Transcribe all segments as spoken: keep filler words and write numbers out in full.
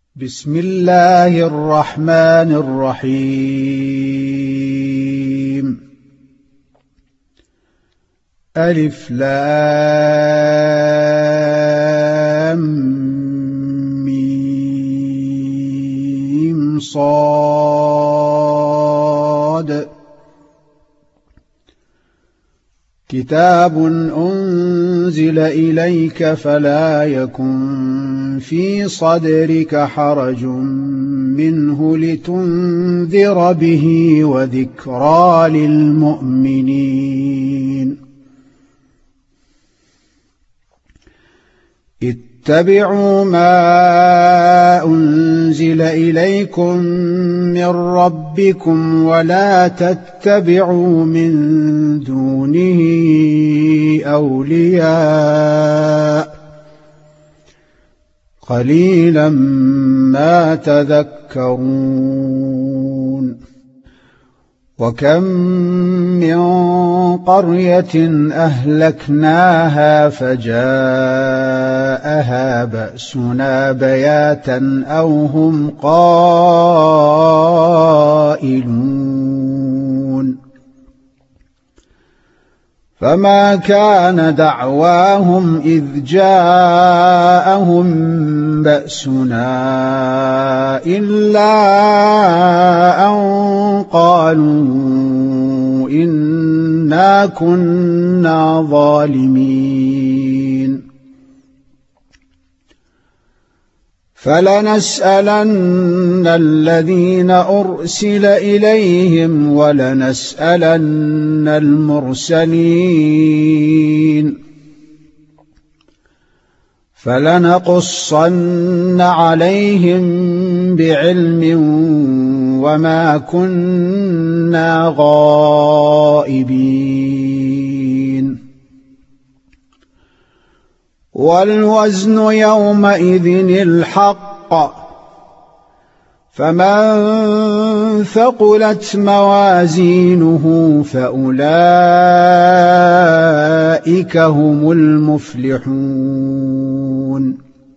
بسم الله الرحمن الرحيم. ألف لام ميم صاد. كتاب أنزل إليك فلا يكن في صدرك حرج منه لتنذر به وذكرى للمؤمنين. اتبعوا ما أنزل إليكم من ربكم ولا تتبعوا من دونه أولياء قليلا ما تذكرون. وكم من قرية أهلكناها فجاءها بأسنا بياتا أو هم قائلون. فما كان دعواهم إذ جاءهم بأسنا إلا أن قالوا إنا كنا ظالمين. فلنسألن الذين أرسل إليهم ولنسألن المرسلين. فلنقصن عليهم بعلم وما كنا غائبين. والوزن يومئذ الحق، فمن ثقلت موازينه فأولئك هم المفلحون.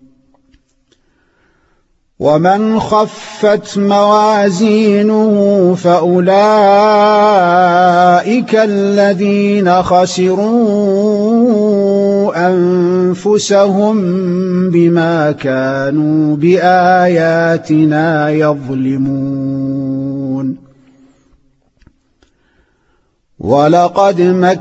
ومن خفت موازينه فأولئك الذين خسروا أنفسهم بما كانوا بآياتنا يظلمون. ولقد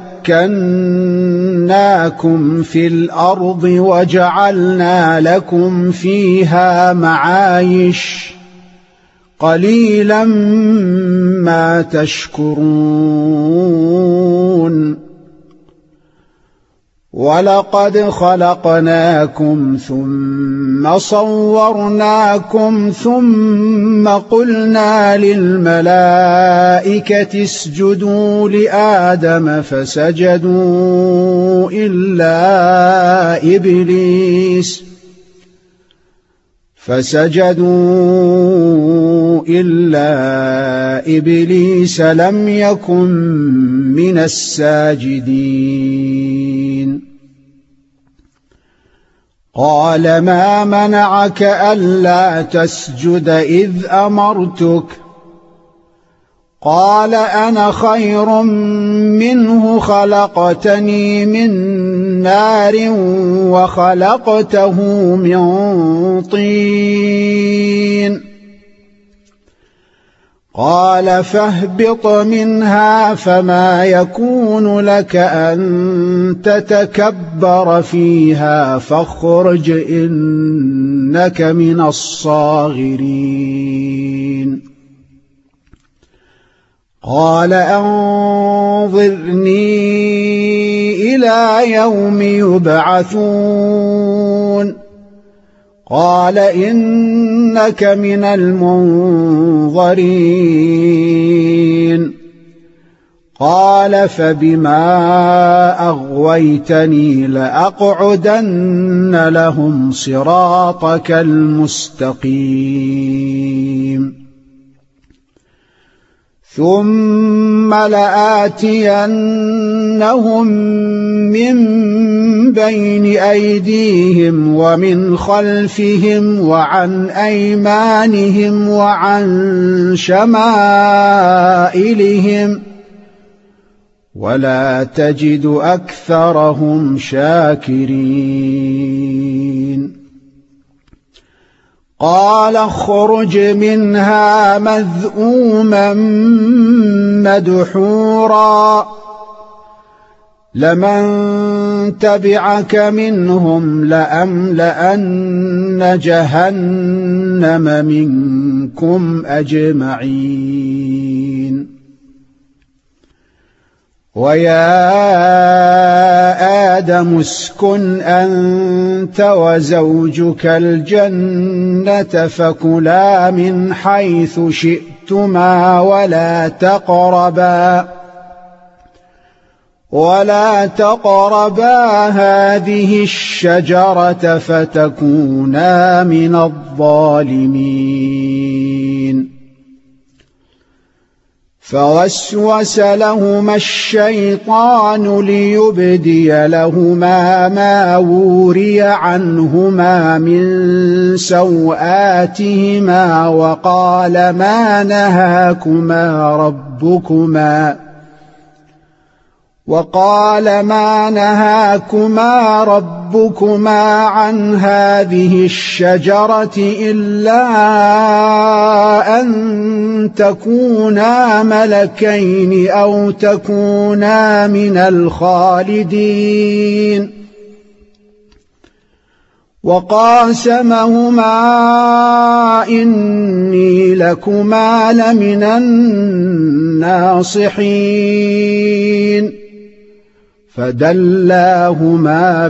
مكناكم في الأرض وجعلنا لكم فيها معايش قليلا ما تشكرون. ولقد خلقناكم ثم صورناكم ثم قلنا للملائكة اسجدوا لآدم فسجدوا إلا إبليس فسجدوا إلا إبليس لم يكن من الساجدين. قال ما منعك ألا تسجد إذ أمرتك؟ قال أنا خير منه خلقتني من نار وخلقته من طين. قال فاهبط منها فما يكون لك أن تتكبر فيها فاخرج إنك من الصاغرين. قال أنظرني إلى يوم يبعثون. قال إنك من المنظرين. قال فبما أغويتني لأقعدن لهم صراطك المستقيم. ثم لآتينهم من بين أيديهم ومن خلفهم وعن أيمانهم وعن شمائلهم ولا تجد أكثرهم شاكرين قال اخرج منها مذءوما مدحورا لمن تبعك منهم لأملأن جهنم منكم أجمعين ويا آدم اسكن أنت وزوجك الجنة فكلا من حيث شئتما ولا تقربا ولا تقربا هذه الشجرة فتكونا من الظالمين فوسوس لهما الشيطان ليبدي لهما ما وري عنهما من سوآتهما وقال ما نهاكما ربكما وقال ما نهاكما ربكما عن هذه الشجرة إلا أن تكونا ملكين أو تكونا من الخالدين وقاسمهما إني لكما لمن الناصحين فدلاهما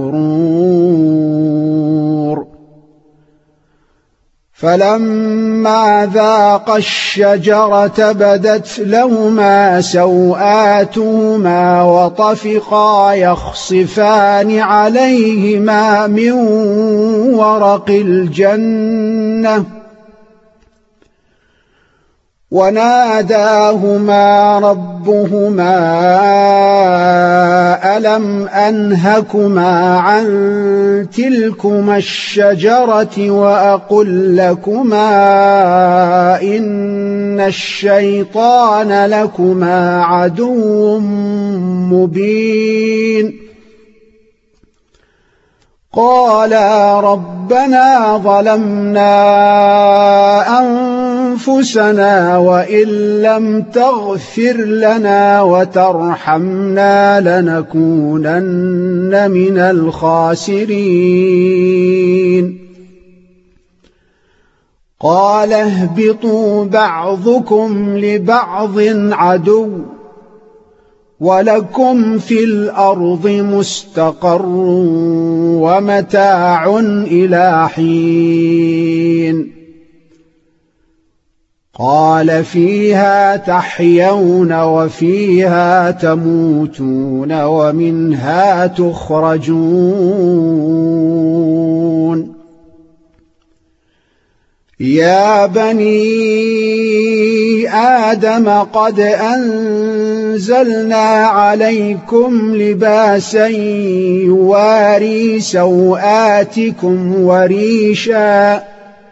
بغرور فلما ذاقا الشجرة بدت لهما سوآتهما وطفقا يخصفان عليهما من ورق الجنة وناداهما ربهما ألم أنهكما عن تلكما الشجرة وأقل لكما إن الشيطان لكما عدو مبين قالا ربنا ظلمنا أنفسنا وإن لم تغفر لنا وترحمنا لنكونن من الخاسرين قال اهبطوا بعضكم لبعض عدو ولكم في الأرض مستقر ومتاع إلى حين قال فيها تحيون وفيها تموتون ومنها تخرجون يا بني آدم قد أنزلنا عليكم لباسا يواري سوآتكم وريشا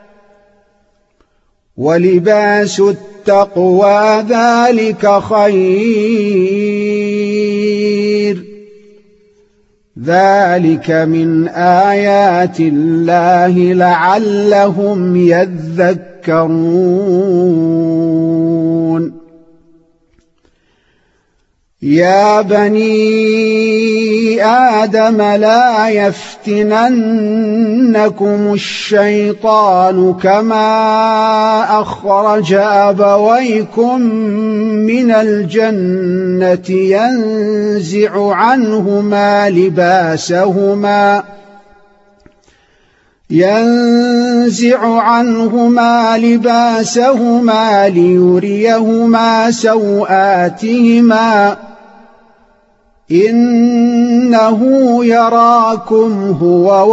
ولباس التقوى ذلك خير ذلك من آيات الله لعلهم يذكرون يا بني آدم لا يفتننكم الشيطان كما أخرج أبويكم من الجنة ينزع عنهما لباسهما ينزع عنهما لباسهما ليريهما سوآتهما إنه يراكم هو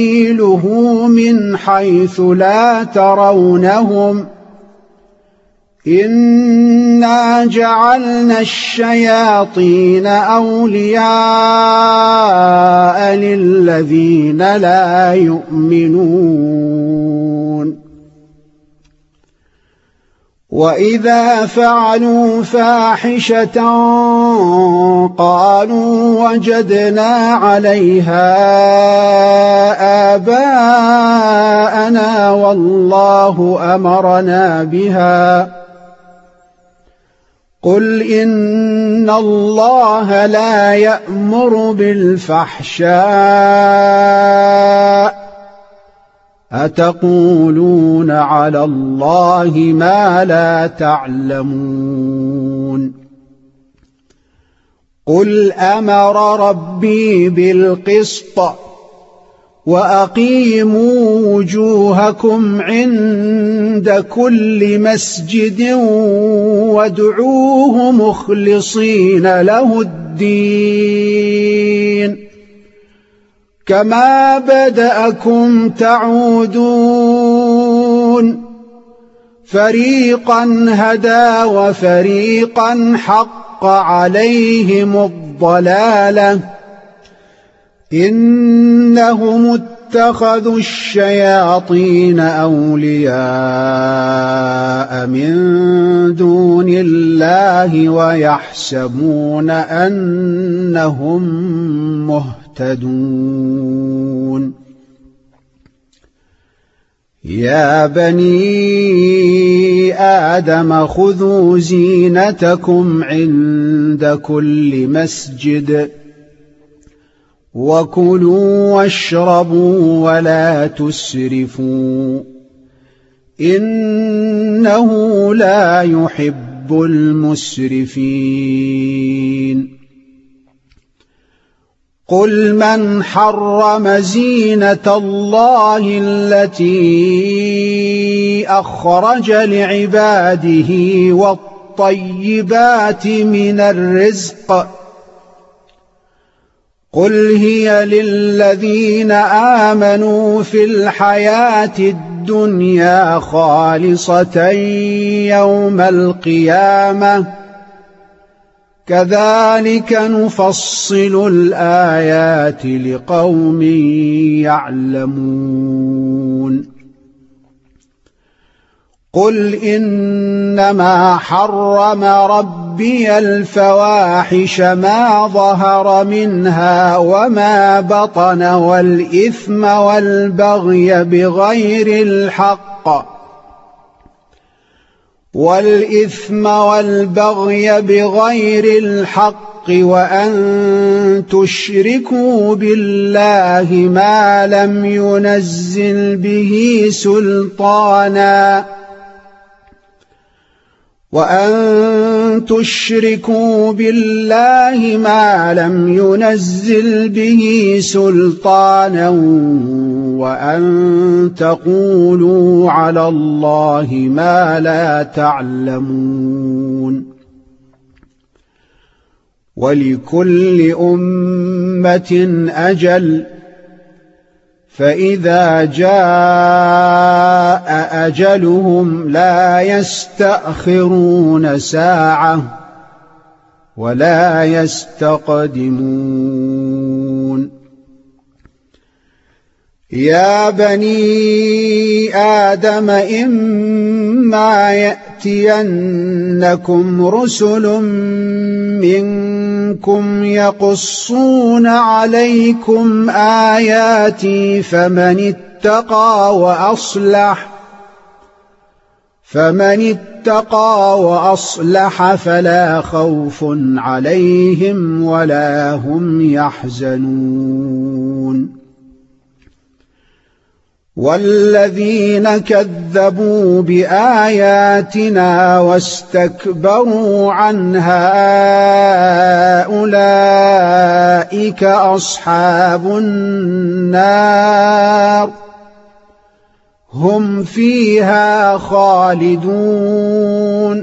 وقبيله من حيث لا ترونهم إنا جعلنا الشياطين أولياء للذين لا يؤمنون وإذا فعلوا فاحشة قالوا وجدنا عليها آباءنا والله أمرنا بها قل إن الله لا يأمر بالفحشاء أتقولون على الله ما لا تعلمون قل أمر ربي بالقسط وأقيموا وجوهكم عند كل مسجد وادعوه مخلصين له الدين كما بدأكم تعودون فريقا هدى وفريقا حق عليهم الضلالة إنهم اتخذوا الشياطين أولياء من دون الله ويحسبون أنهم مهتدون يا بني آدم خذوا زينتكم عند كل مسجد وكلوا واشربوا ولا تسرفوا إنه لا يحب المسرفين قل من حرم زينة الله التي أخرج لعباده والطيبات من الرزق قل هي للذين آمنوا في الحياة الدنيا خالصة يوم القيامة كذلك نفصل الآيات لقوم يعلمون قل إنما حرم ربي الفواحش ما ظهر منها وما بطن والإثم والبغي بغير الحق والإثم والبغي بغير الحق وأن تشركوا بالله ما لم ينزل به سلطانا وأن تشركوا بالله ما لم ينزل به سلطانا وأن تقولوا على الله ما لا تعلمون ولكل أمة أجل فإذا جاء أجلهم لا يستأخرون ساعة ولا يستقدمون يا بني آدم إما يأتينكم رسل منكم يقصون عليكم آياتي فمن اتقى وأصلح فمن اتقى وأصلح فلا خوف عليهم ولا هم يحزنون والذين كذبوا بآياتنا واستكبروا عنها أولئك أصحاب النار هم فيها خالدون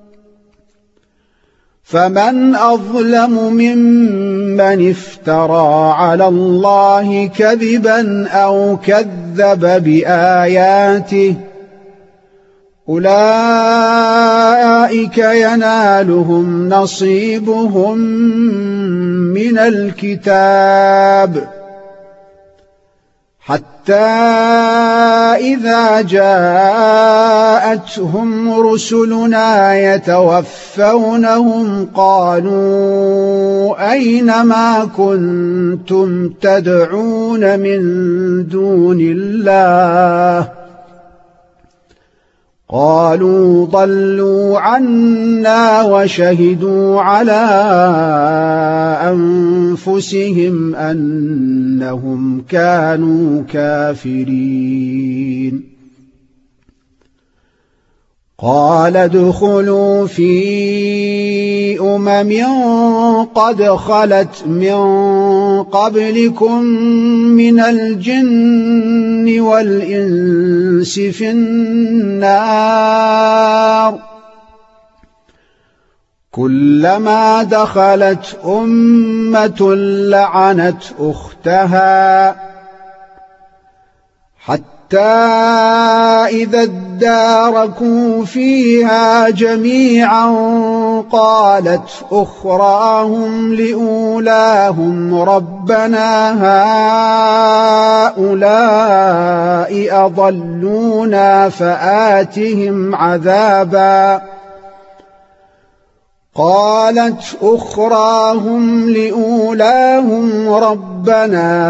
فمن أظلم ممن افترى على الله كذبا أو كذب بآياته أولئك ينالهم نصيبهم من الكتاب حتى إذا جاءتهم رسلنا يتوفونهم قالوا أين ما كنتم تدعون من دون الله قالوا ضلوا عنا وشهدوا على أنفسهم أنهم كانوا كافرين قال ادخلوا في أمم قد خلت من قبلكم من الجن والإنس في النار كلما دخلت أمة لعنت أختها حتى إذا اداركوا فيها جميعا قالت أخراهم لأولاهم ربنا هؤلاء أضلونا فآتهم عذابا قالت أخراهم لأولاهم ربنا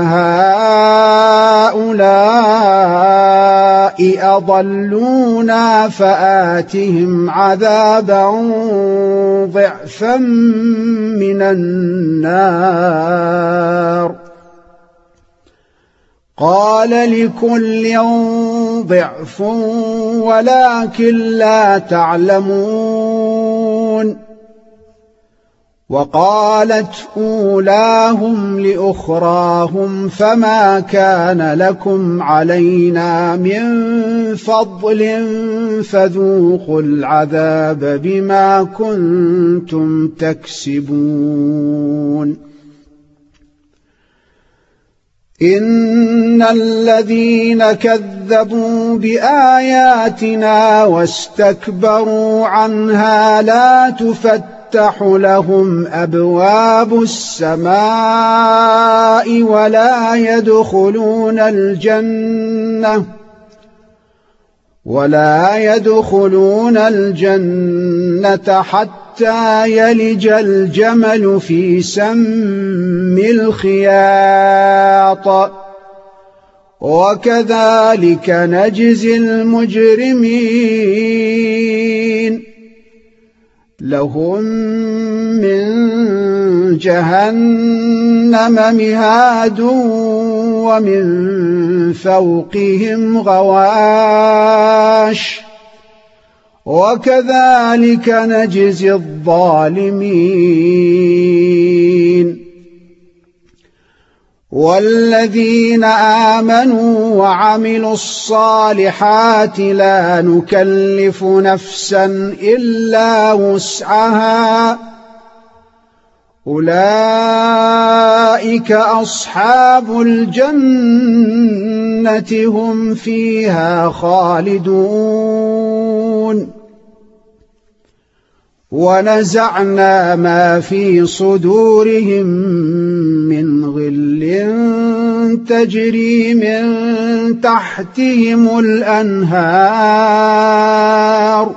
هؤلاء أضلونا فآتهم عذابا ضعفا من النار قال لكل ضعف ولكن لا تعلمون وقالت أولاهم لأخراهم فما كان لكم علينا من فضل فذوقوا العذاب بما كنتم تكسبون إن الذين كذبوا بآياتنا واستكبروا عنها لا تفتح لهم أبواب السماء ولا يدخلون الجنة ولا يدخلون الجنة حتى يلج الجمل في سم الخياط وكذلك نجزي المجرمين لهم من جهنم مهاد ومن فوقهم غواش وكذلك نجزي الظالمين والذين آمنوا وعملوا الصالحات لا نكلف نفسا إلا وسعها أولئك أصحاب الجنة هم فيها خالدون ونزعنا ما في صدورهم من غل تجري من تحتهم الأنهار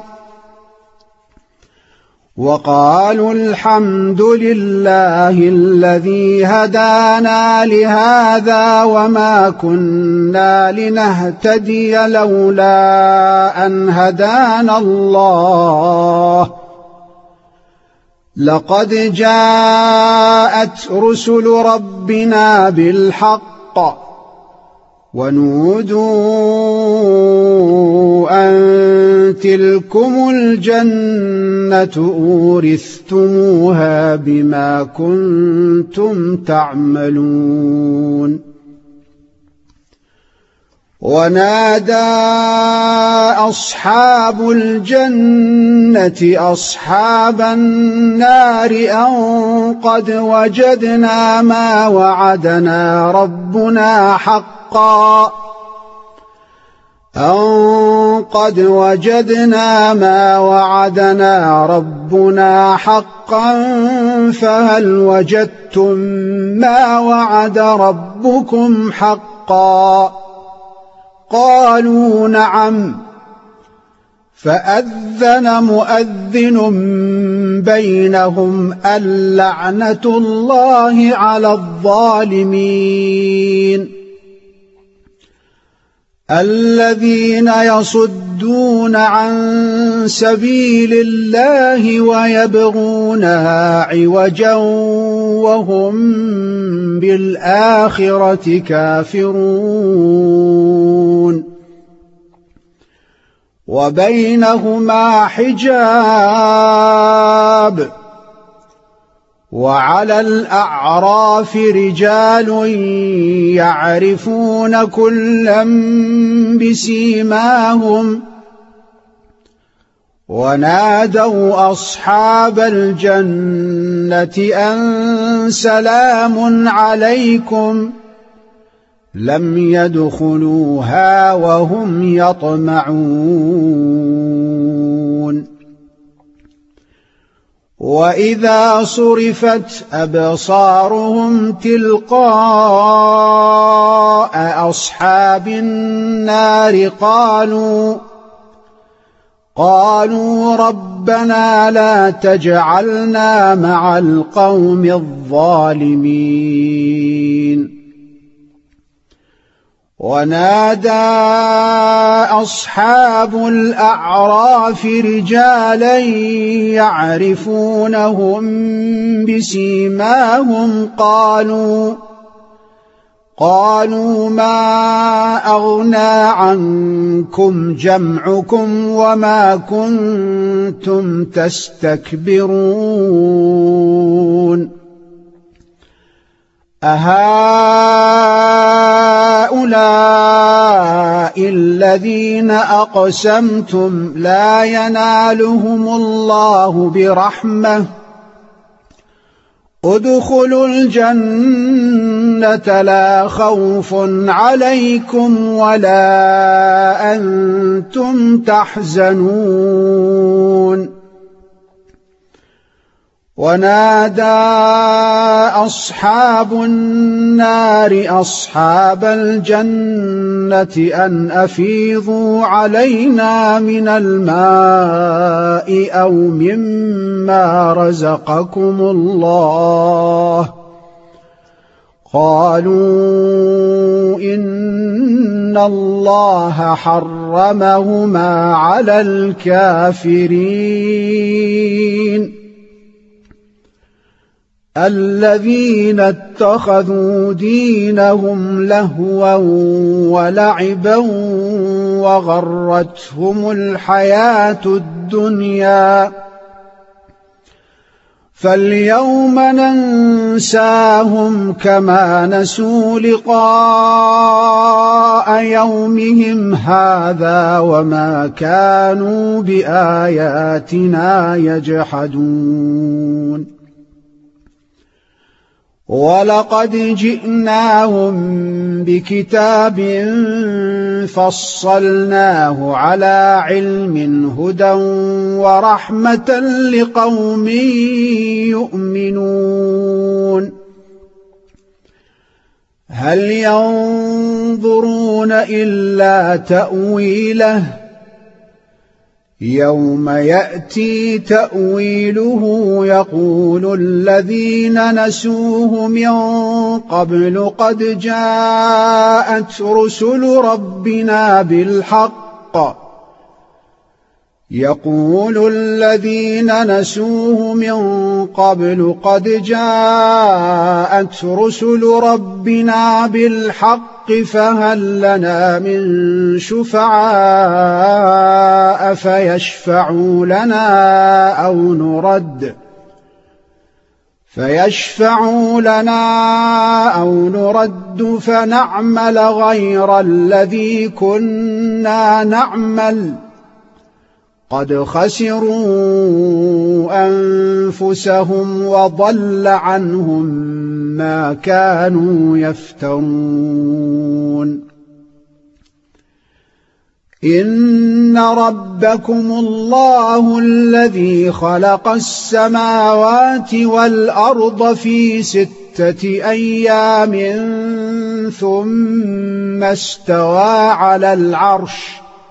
وقالوا الحمد لله الذي هدانا لهذا وما كنا لنهتدي لولا أن هدانا الله لقد جاءت رسل ربنا بالحق ونودوا أن تلكم الجنة أورثتموها بما كنتم تعملون ونادى أصحاب الجنة أصحاب النار أن قد وجدنا ما وعدنا ربنا حقا أن قد وجدنا ما وعدنا ربنا حقا فهل وجدتم ما وعد ربكم حقا قالوا نعم فأذن مؤذن بينهم اللعنة الله على الظالمين الذين يصدون عن سبيل الله ويبغونها عوجا وهم بالآخرة كافرون وبينهما حجاب وعلى الأعراف رجال يعرفون كلا بسيماهم ونادوا أصحاب الجنة أن سلام عليكم لم يدخلوها وهم يطمعون وإذا صرفت أبصارهم تلقاء أصحاب النار قالوا قالوا ربنا لا تجعلنا مع القوم الظالمين ونادى أصحاب الأعراف رجالا يعرفونهم بسيماهم قالوا قالوا ما أغنى عنكم جمعكم وما كنتم تستكبرون أهؤلاء الذين أقسمتم لا ينالهم الله برحمة ادخلوا الجنة لا خوف عليكم ولا أنتم تحزنون ونادى أصحاب النار أصحاب الجنة أن أفيضوا علينا من الماء أو مما رزقكم الله قالوا إن الله حرمهما على الكافرين الذين اتخذوا دينهم لهوا ولعبا وغرتهم الحياة الدنيا فاليوم ننساهم كما نسوا لقاء يومهم هذا وما كانوا بآياتنا يجحدون ولقد جئناهم بكتاب فصلناه على علم هدى ورحمة لقوم يؤمنون هل ينظرون إلا تأويله يوم يأتي تأويله يقول الذين نسوه من قبل قد جاءت رسل ربنا بالحق يقول الذين نسوه من قبل قد جاءت رسل ربنا بالحق فهل لنا من شفعاء فيشفعوا لنا أو نرد فيشفعوا لنا أو نرد فنعمل غير الذي كنا نعمل قد خسروا أنفسهم وضل عنهم ما كانوا يفترون إن إن ربكم الله الذي خلق السماوات والأرض في ستة أيام ثم استوى على العرش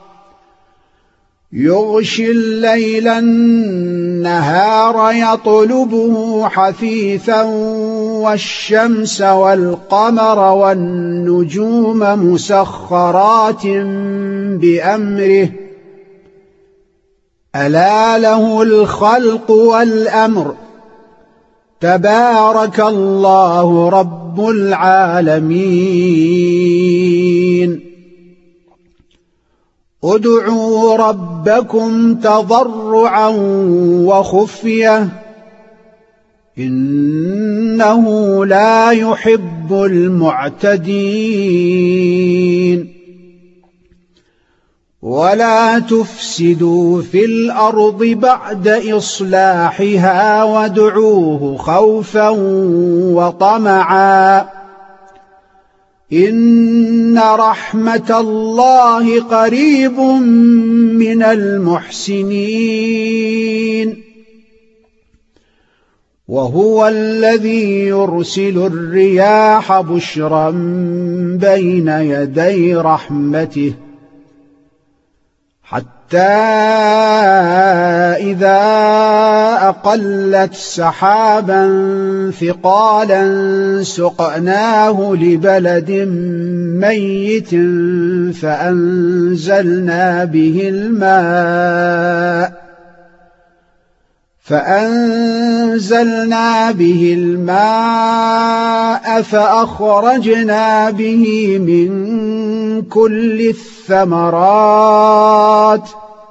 يغشي الليل النهار يطلبه حثيثا والشمس والقمر والنجوم مسخرات بأمره ألا له الخلق والأمر تبارك الله رب العالمين ادعوا ربكم تضرعا وخفية إنه لا يحب المعتدين ولا تفسدوا في الأرض بعد إصلاحها وادعوه خوفا وطمعا إن رحمة الله قريب من المحسنين وهو الذي يرسل الرياح بشرا بين يدي رحمته حتى إذا أقلت سحابا ثقالا سقناه لبلد ميت فأنزلنا به الماء فأنزلنا به الماء فأخرجنا به من كل الثمرات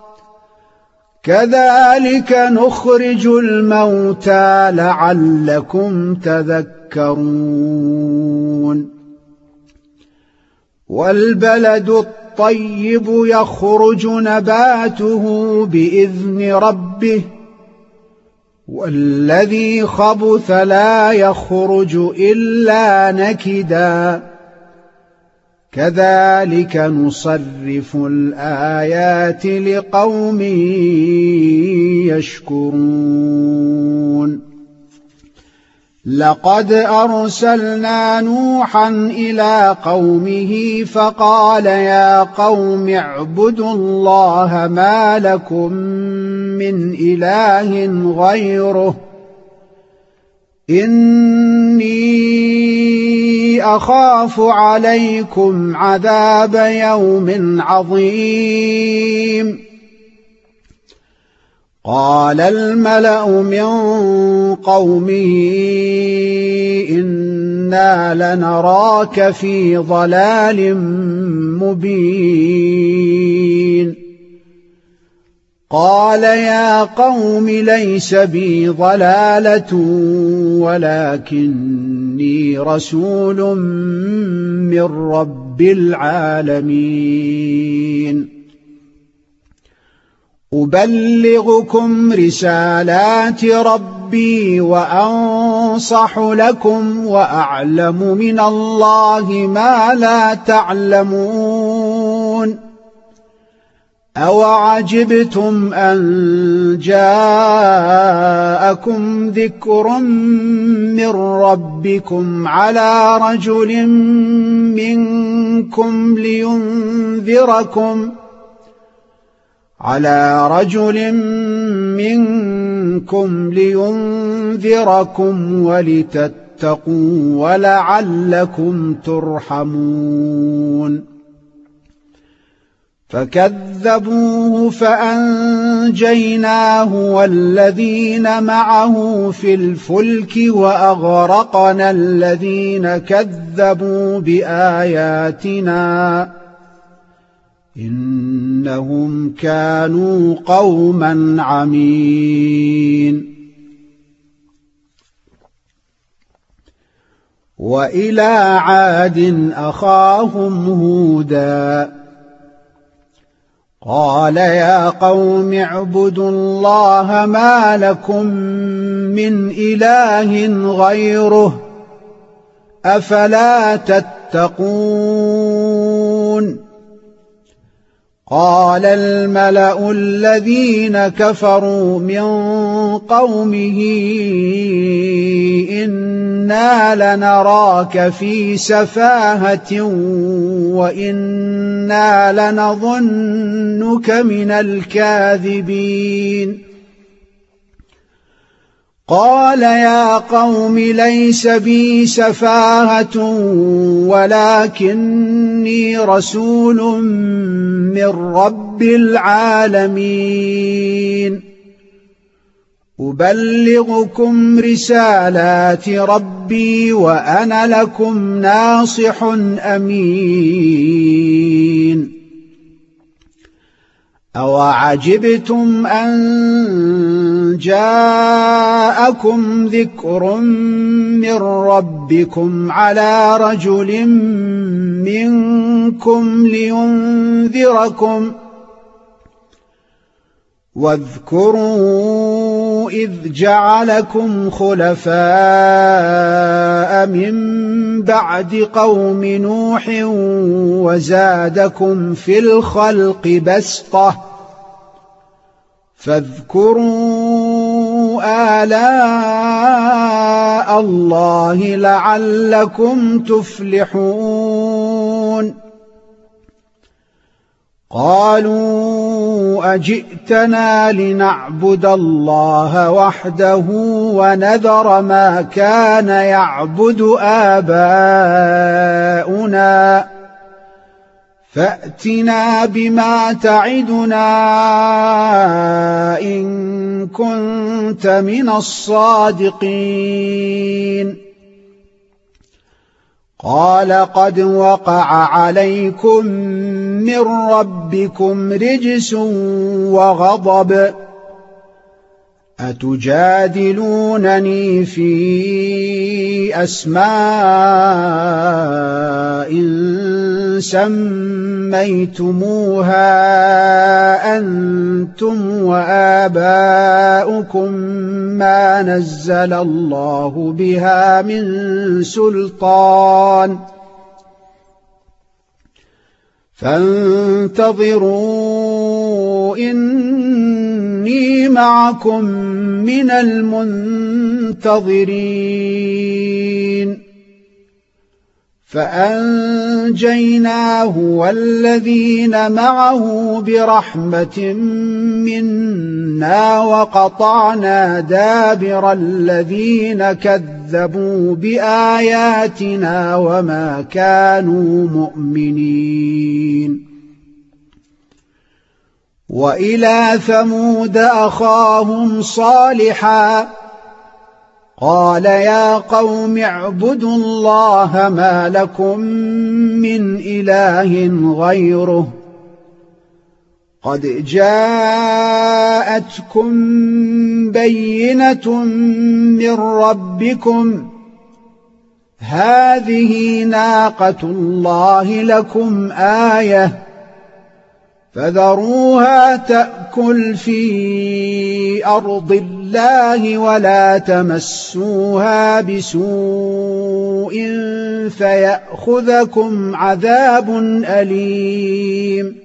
كذلك نخرج الموتى لعلكم تذكرون والبلد الطيب يخرج نباته بإذن ربه والذي خبث لا يخرج إلا نكدا كذلك نصرف الآيات لقوم يشكرون لقد أرسلنا نوحا إلى قومه فقال يا قوم اعبدوا الله ما لكم من إله غيره إني أخاف عليكم عذاب يوم عظيم قال الملأ من قومه إنا لنراك في ضلال مبين قال يا قوم ليس بي ضلالة ولكني رسول من رب العالمين أبلغكم رسالات ربي وأنصح لكم وأعلم من الله ما لا تعلمون أوعجبتم أن جاءكم ذكر من ربكم على رجل منكم لينذركم على رجل منكم لينذركم ولتتقوا ولعلكم ترحمون فكذبوه فأنجيناه والذين معه في الفلك وأغرقنا الذين كذبوا بآياتنا إنهم كانوا قوما عمين وإلى عاد أخاهم هودا قال يا قوم اعبدوا الله ما لكم من إله غيره أفلا تتقون قال الملأ الذين كفروا من قومه إنا لنراك في سفاهة وإنا لنظنك من الكاذبين قال يا قوم ليس بي سفاهة ولكني رسول من رب العالمين أبلغكم رسالات ربي وأنا لكم ناصح أمين أوعجبتم أن جاءكم ذكر من ربكم على رجل منكم لينذركم واذكروا إذ جعلكم خلفاء من بعد قوم نوح وزادكم في الخلق بسطة فاذكروا آلاء الله لعلكم تفلحون قالوا أجئتنا لنعبد الله وحده ونذر ما كان يعبد آباؤنا فأتنا بما تعدنا إن كنت من الصادقين قال قد وقع عليكم من ربكم رجس وغضب أتجادلونني في أسماء سميتموها أنتم وآباؤكم ما نزل الله بها من سلطان فانتظروا إني معكم من المنتظرين فأنجيناه والذين معه برحمة منا وقطعنا دابر الذين كذبوا بآياتنا وما كانوا مؤمنين وإلى ثمود أخاهم صالحا قال يا قوم اعبدوا الله ما لكم من إله غيره قد جاءتكم بينة من ربكم هذه ناقة الله لكم آية فذروها تأكل في أرض الله ولا تمسوها بسوء فيأخذكم عذاب أليم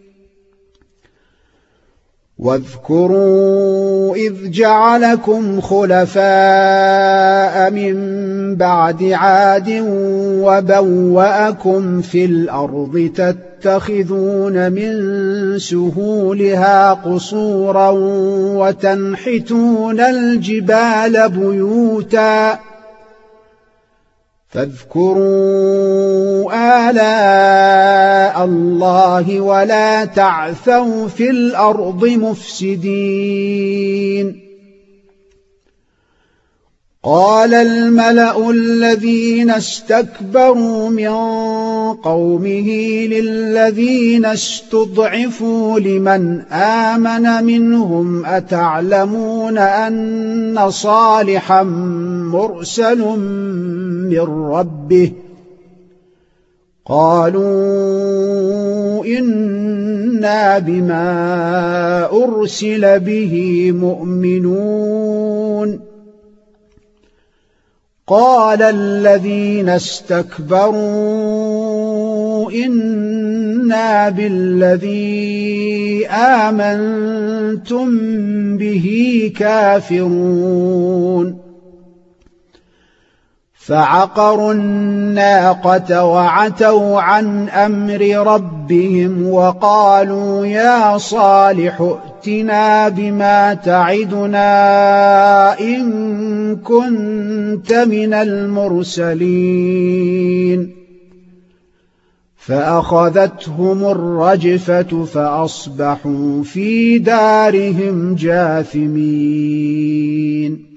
واذكروا إذ جعلكم خلفاء من بعد عاد وبوأكم في الأرض تتخذون من سهولها قصورا وتنحتون الجبال بيوتا فاذكروا آلاء الله ولا تعثوا في الأرض مفسدين قال الملأ الذين استكبروا من قومه للذين استضعفوا لمن آمن منهم أتعلمون أن صالحا مرسل من ربه قالوا إنا بما أرسل به مؤمنون قال الذين استكبروا إنا إنا بالذي آمنتم به كافرون فعقروا الناقة وعتوا عن أمر ربهم وقالوا يا صالح ائتنا بما تعدنا إن كنت من المرسلين فأخذتهم الرجفة فأصبحوا في دارهم جاثمين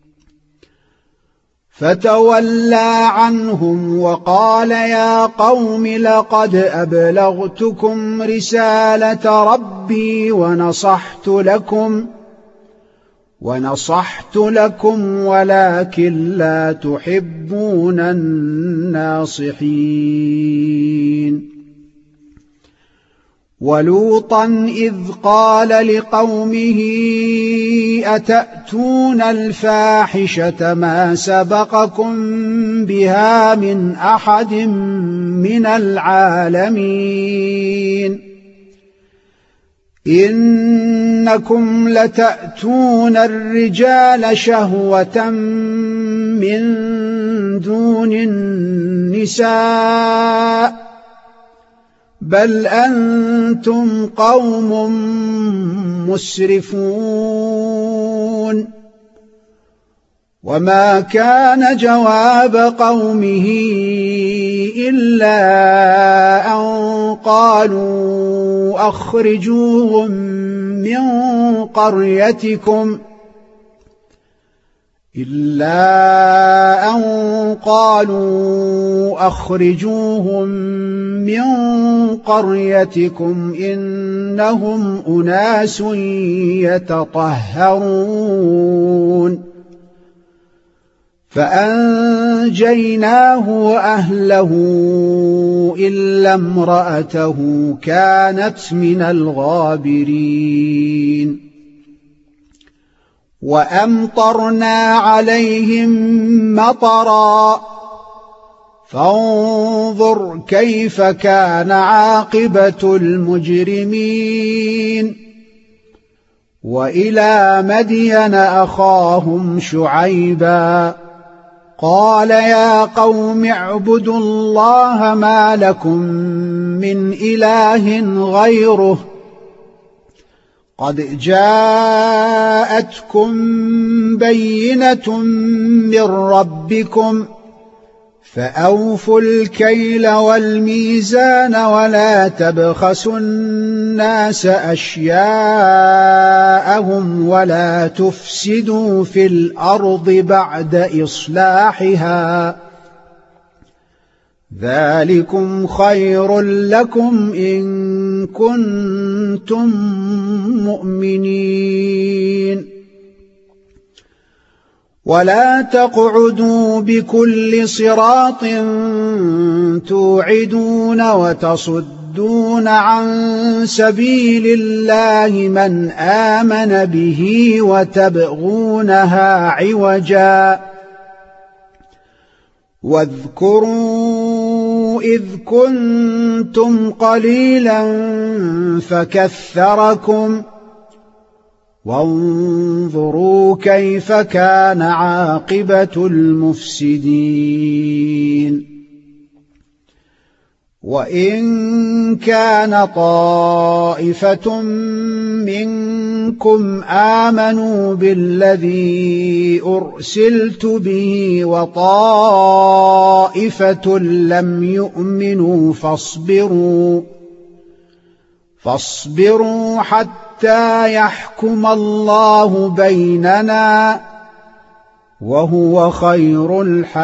فتولى عنهم وقال يا قوم لقد أبلغتكم رسالة ربي ونصحت لكم ونصحت لكم ولكن لا تحبون الناصحين ولوطا إذ قال لقومه أتأتون الفاحشة ما سبقكم بها من أحد من العالمين إنكم لتأتون الرجال شهوة من دون النساء بل أنتم قوم مسرفون وما كان جواب قومه إلا أن قالوا أخرجوهم من قريتكم إلا أن قالوا أخرجوهم من قريتكم إنهم أناس يتطهرون فأنجيناه وأهله إلا امرأته كانت من الغابرين وأمطرنا عليهم مطرا فانظر كيف كان عاقبة المجرمين وإلى مدين أخاهم شعيبا قال يا قوم اعبدوا الله ما لكم من إله غيره قد جاءتكم بينة من ربكم فأوفوا الكيل والميزان ولا تبخسوا الناس أشياءهم ولا تفسدوا في الأرض بعد إصلاحها ذلكم خير لكم إن كنتم مؤمنين ولا تقعدوا بكل صراط توعدون وتصدون عن سبيل الله من آمن به وتبغونها عوجا واذكروا إذ كنتم قليلا فكثركم وانظروا كيف كان عاقبة المفسدين وإن كان طائفة منكم آمنوا بالذي أرسلت به وطائفة لم يؤمنوا فاصبروا فاصبروا حتى يحكم الله بيننا وهو خير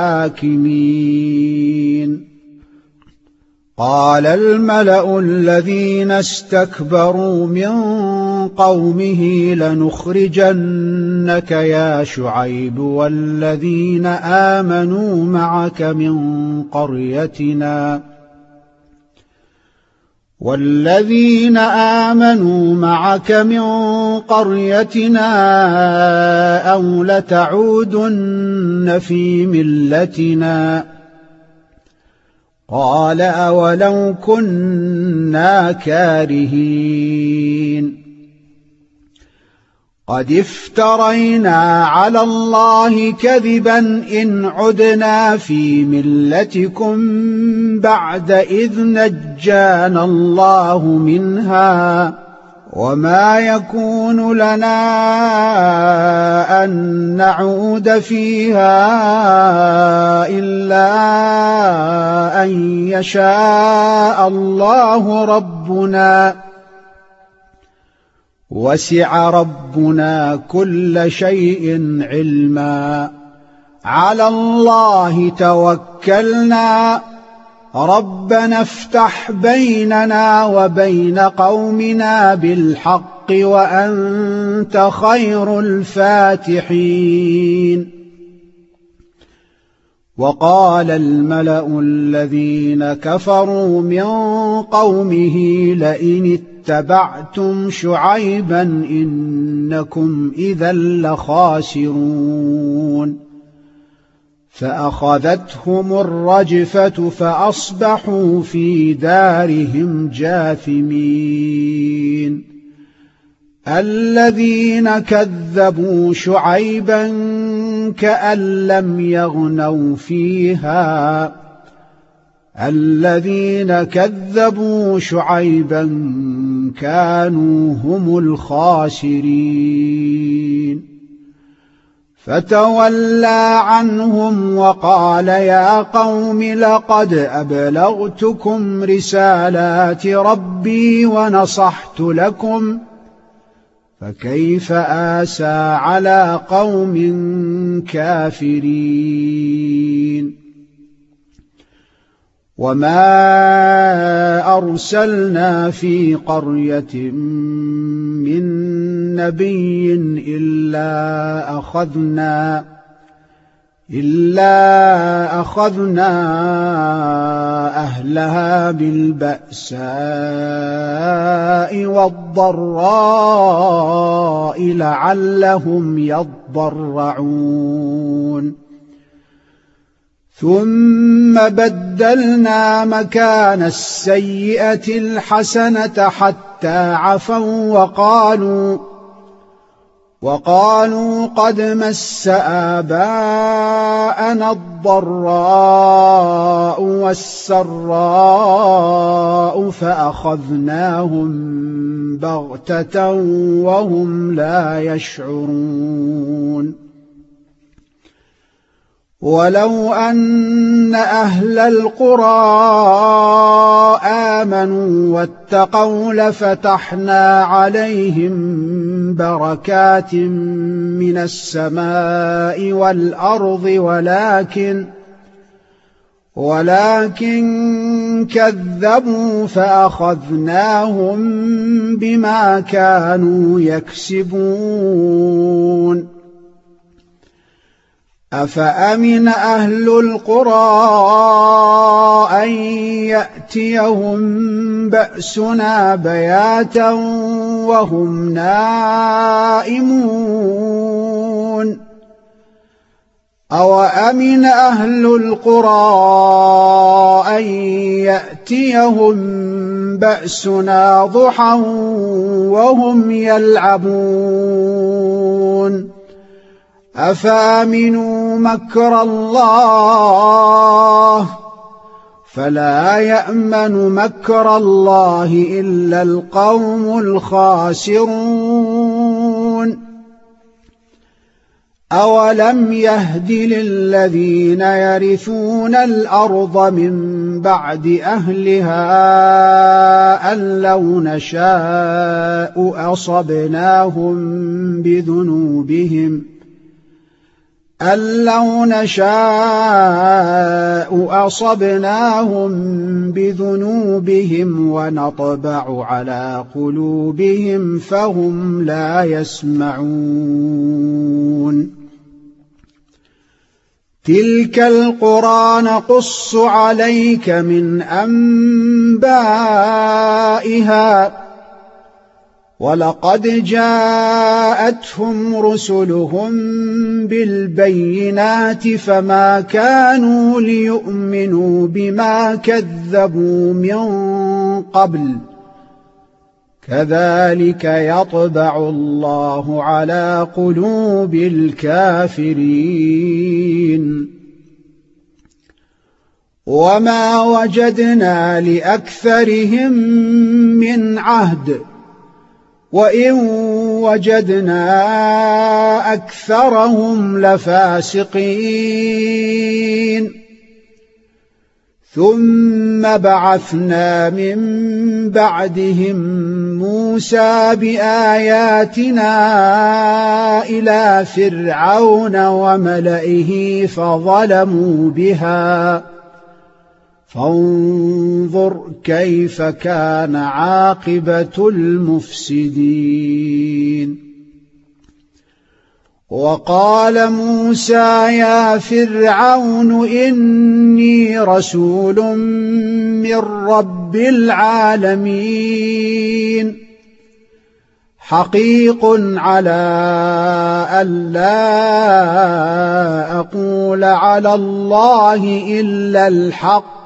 الحاكمين قال الملأ الذين استكبروا من قومه لنخرجنك يا شعيب والذين آمنوا معك من قريتنا والذين آمنوا معك من قريتنا أو لتعودن في ملتنا قال أولو كنا كارهين قد افترينا على الله كذبا إن عدنا في ملتكم بعد إذ نجانا الله منها وما يكون لنا أن نعود فيها إلا أن يشاء الله ربنا وسع ربنا كل شيء علما على الله توكلنا ربنا افتح بيننا وبين قومنا بالحق وأنت خير الفاتحين وقال الملأ الذين كفروا من قومه لئن اتبعتم شعيبا إنكم إذا لخاسرون فأخذتهم الرجفة فأصبحوا في دارهم جاثمين الذين كذبوا شعيبا كأن لم يغنوا فيها الذين كذبوا شعيبا كانوا هم الخاسرين فتولى عنهم وقال يا قوم لقد أبلغتكم رسالات ربي ونصحت لكم فكيف آسى على قوم كافرين وما أرسلنا في قرية من نبي إلا أخذنا إلا أخذنا أهلها بالبأساء والضراء لعلهم يضرعون ثم بدلنا مكان السيئة الحسنة حتى عفوا وقالوا وقالوا قد مس آباءنا الضراء والسراء فأخذناهم بغتة وهم لا يشعرون ولو أن أهل القرى آمنوا واتقوا لفتحنا عليهم بركات من السماء والأرض ولكن ولكن كذبوا فأخذناهم بما كانوا يكسبون أفأمن أهل القرى أن يأتيهم بأسنا بياتا وهم نائمون أوأمن أهل القرى أن يأتيهم بأسنا ضحى وهم يلعبون أفامنوا مكر الله فلا يأمن مكر الله إلا القوم الخاسرون أولم يهد للذين يرثون الأرض من بعد أهلها أن لو نشاء أصبناهم بذنوبهم أن لو نشاء أصبناهم بذنوبهم ونطبع على قلوبهم فهم لا يسمعون تلك القرى نقص عليك من أنبائها ولقد جاءتهم رسلهم بالبينات فما كانوا ليؤمنوا بما كذبوا من قبل كذلك يطبع الله على قلوب الكافرين وما وجدنا لأكثرهم من عهد وإن وجدنا أكثرهم لفاسقين ثم بعثنا من بعدهم موسى بآياتنا إلى فرعون وملئه فظلموا بها فانظر كيف كان عاقبة المفسدين وقال موسى يا فرعون إني رسول من رب العالمين حقيق على ألا أقول على الله إلا الحق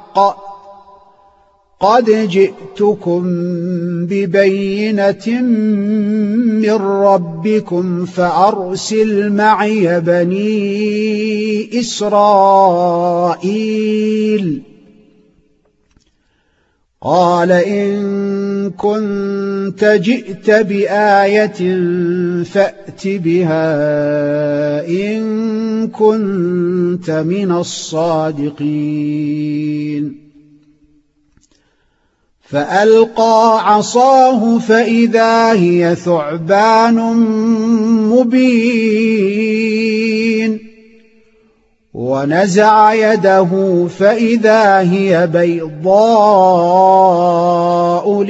قد جئتكم ببينة من ربكم فأرسل معي بني إسرائيل قال إن كنت جئت بآية فأت بها إن كنت من الصادقين فألقى عصاه فإذا هي ثعبان مبين ونزع يده فإذا هي بيضاء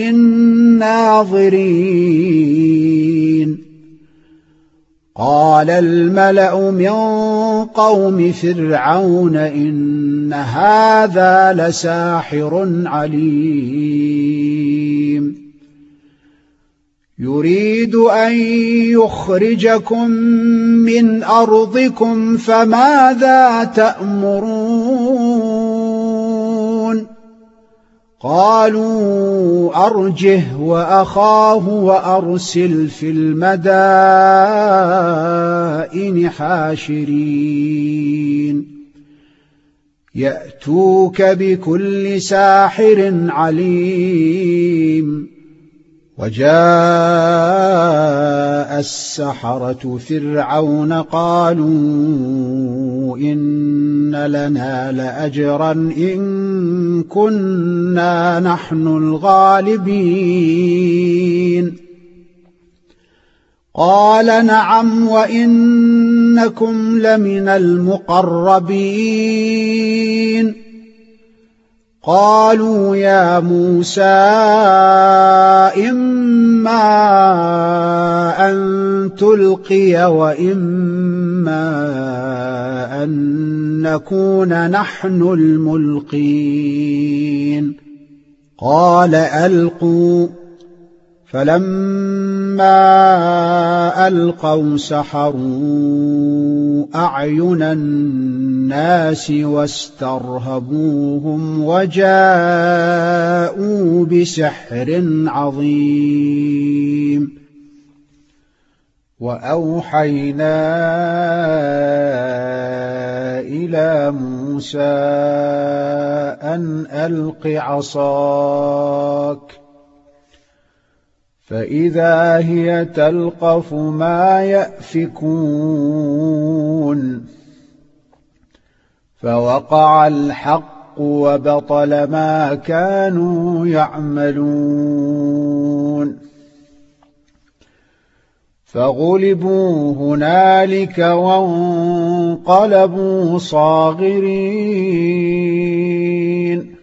للناظرين قال الملأ من قوم فرعون إن هذا لساحر عليم يريد أن يخرجكم من أرضكم فماذا تأمرون قالوا أرجه وأخاه وأرسل في المدائن حاشرين يأتوك بكل ساحر عليم وجاء السحرة فرعون قالوا إن لنا لأجرا إن كنا نحن الغالبين قال نعم وإنكم لمن المقربين قالوا يا موسى إما أن تلقي وإما أن نكون نحن الملقين قال ألقوا فلما ألقوا سحروا أعين الناس واسترهبوهم وجاءوا بسحر عظيم وأوحينا إلى موسى أن ألق عصاك فإذا هي تلقف ما يأفكون فوقع الحق وبطل ما كانوا يعملون فغلبوا هنالك وانقلبوا صاغرين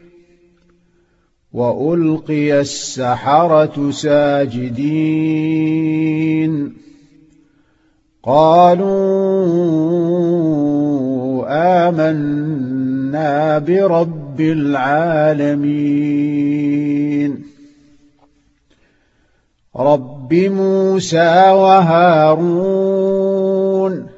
وألقي السحرة ساجدين قالوا آمنا برب العالمين رب موسى وهارون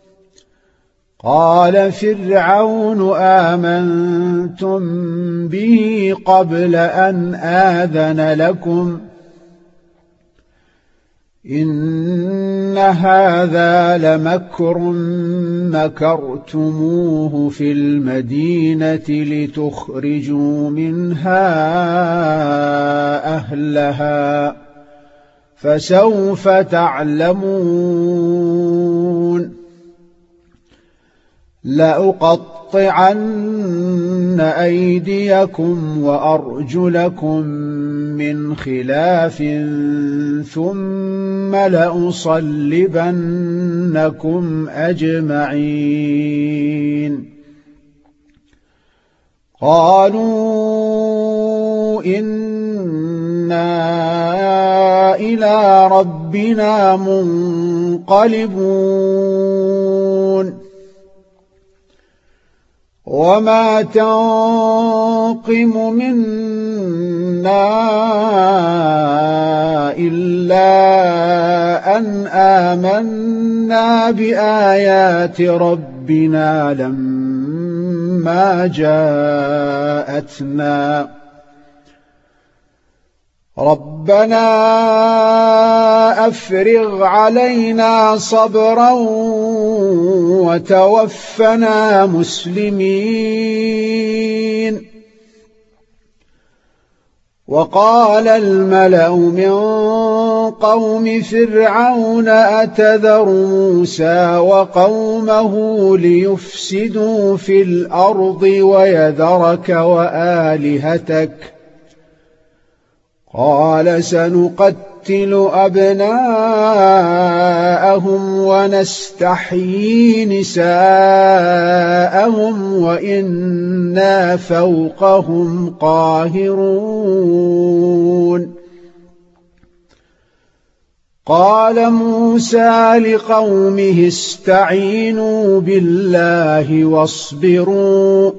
قال فرعون آمنتم به قبل أن آذن لكم إن هذا لمكر مكرتموه في المدينة لتخرجوا منها أهلها فسوف تعلمون لأقطعن أيديكم وأرجلكم من خلاف ثم لأصلبنكم أجمعين قالوا إنا إلى ربنا منقلبون وما تنقم منا إلا أن آمنا بآيات ربنا لما جاءتنا ربنا أفرغ علينا صبرا وتوفنا مسلمين وقال الملأ من قوم فرعون أتذر موسى وقومه ليفسدوا في الأرض ويذرك وآلهتك قال سنقتل أبناءهم ونستحيي نساءهم وإنا فوقهم قاهرون قال موسى لقومه استعينوا بالله واصبروا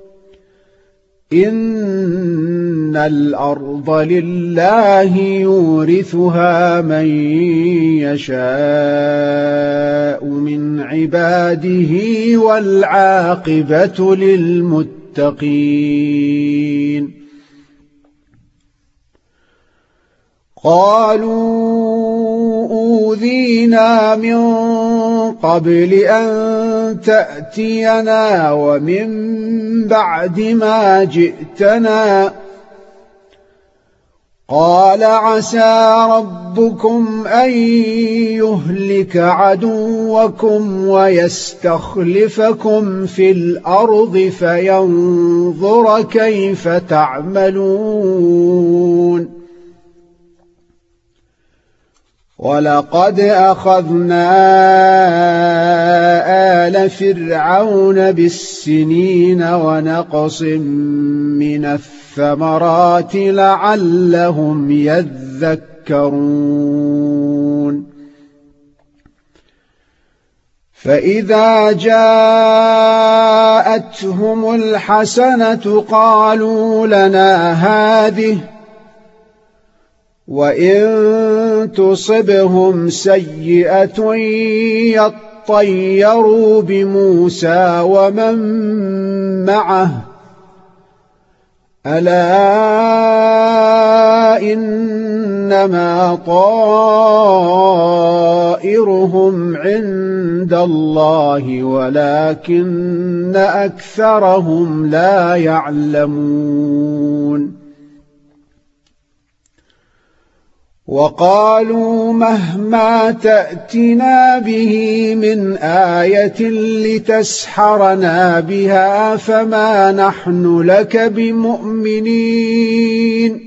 إن الأرض لله يورثها من يشاء من عباده والعاقبة للمتقين قالوا أوذينا من قبل أن تأتينا ومن بعد ما جئتنا قال عسى ربكم أن يهلك عدوكم ويستخلفكم في الأرض فينظر كيف تعملون ولقد أخذنا آل فرعون بالسنين ونقص من الثمرات لعلهم يذكرون فإذا جاءتهم الحسنة قالوا لنا هذه وإن تصبهم سيئة يطيروا بموسى ومن معه ألا إنما طائرهم عند الله ولكن أكثرهم لا يعلمون وقالوا مهما تأتنا به من آية لتسحرنا بها فما نحن لك بمؤمنين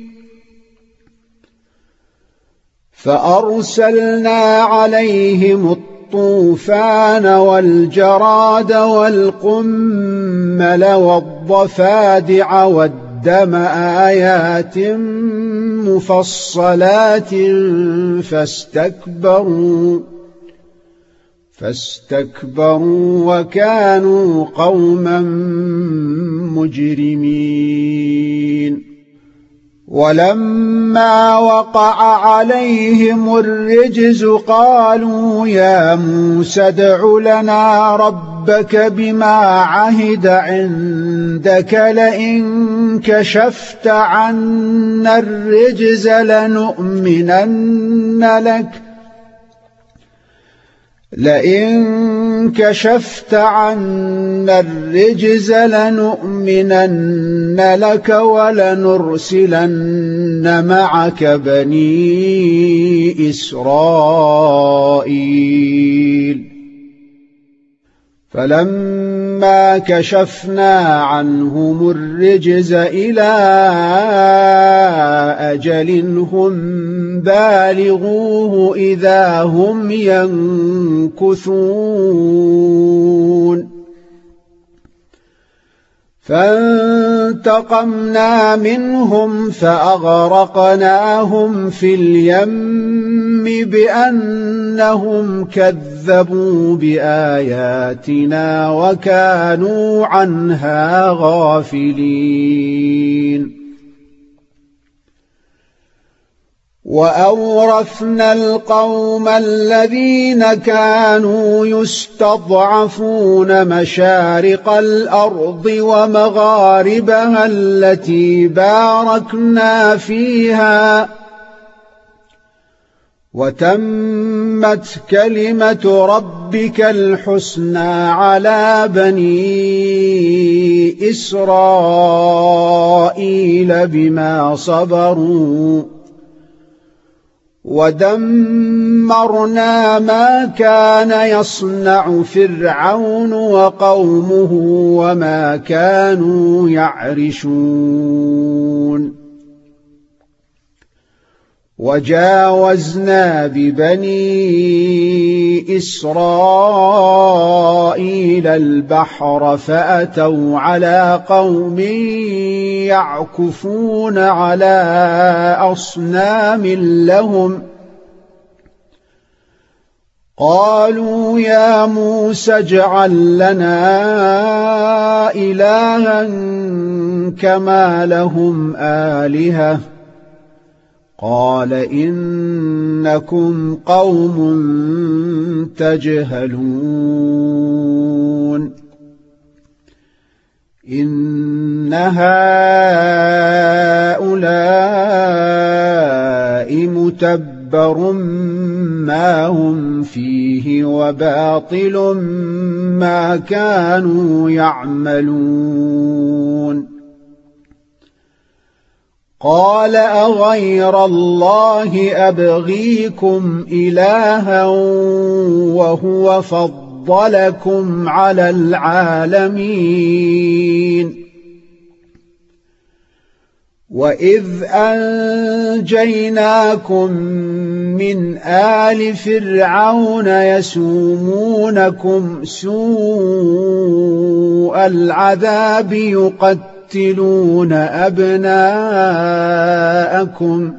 فأرسلنا عليهم الطوفان والجراد والقمل والضفادع والدم دم آيات مفصلات فاستكبروا فاستكبروا وكانوا قوما مجرمين ولما وقع عليهم الرجز قالوا يا موسى ادع لنا ربك بما عهد عندك لئن كشفت عنا الرجز لنؤمنن لك لئن كشفت عنا الرجز لنؤمنن لك ولنرسلن معك بني إسرائيل فلما كشفنا عنهم الرجز إلى أجل هم بالغوه إذا هم ينكثون فانتقمنا منهم فأغرقناهم في اليم بأنهم كذبوا بآياتنا وكانوا عنها غافلين وأورثنا القوم الذين كانوا يستضعفون مشارق الأرض ومغاربها التي باركنا فيها وتمت كلمة ربك الحسنى على بني إسرائيل بما صبروا ودمرنا ما كان يصنع فرعون وقومه وما كانوا يعرشون وجاوزنا ببني إسرائيل البحر فأتوا على قوم يعكفون على أصنام لهم قالوا يا موسى اجعل لنا إلها كما لهم آلهة قال إنكم قوم تجهلون إن هؤلاء متبر ما هم فيه وباطل ما كانوا يعملون قال أغير الله أبغيكم إلها وهو فضلكم على العالمين وإذ أنجيناكم من آل فرعون يسومونكم سوء العذاب يقتلون يقتلون أبناءكم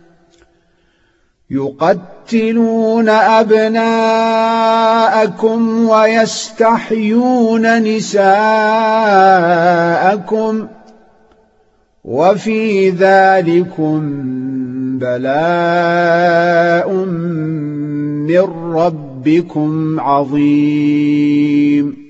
يقتلون أبناءكم ويستحيون نساءكم وفي ذلكم بلاء من ربكم عظيم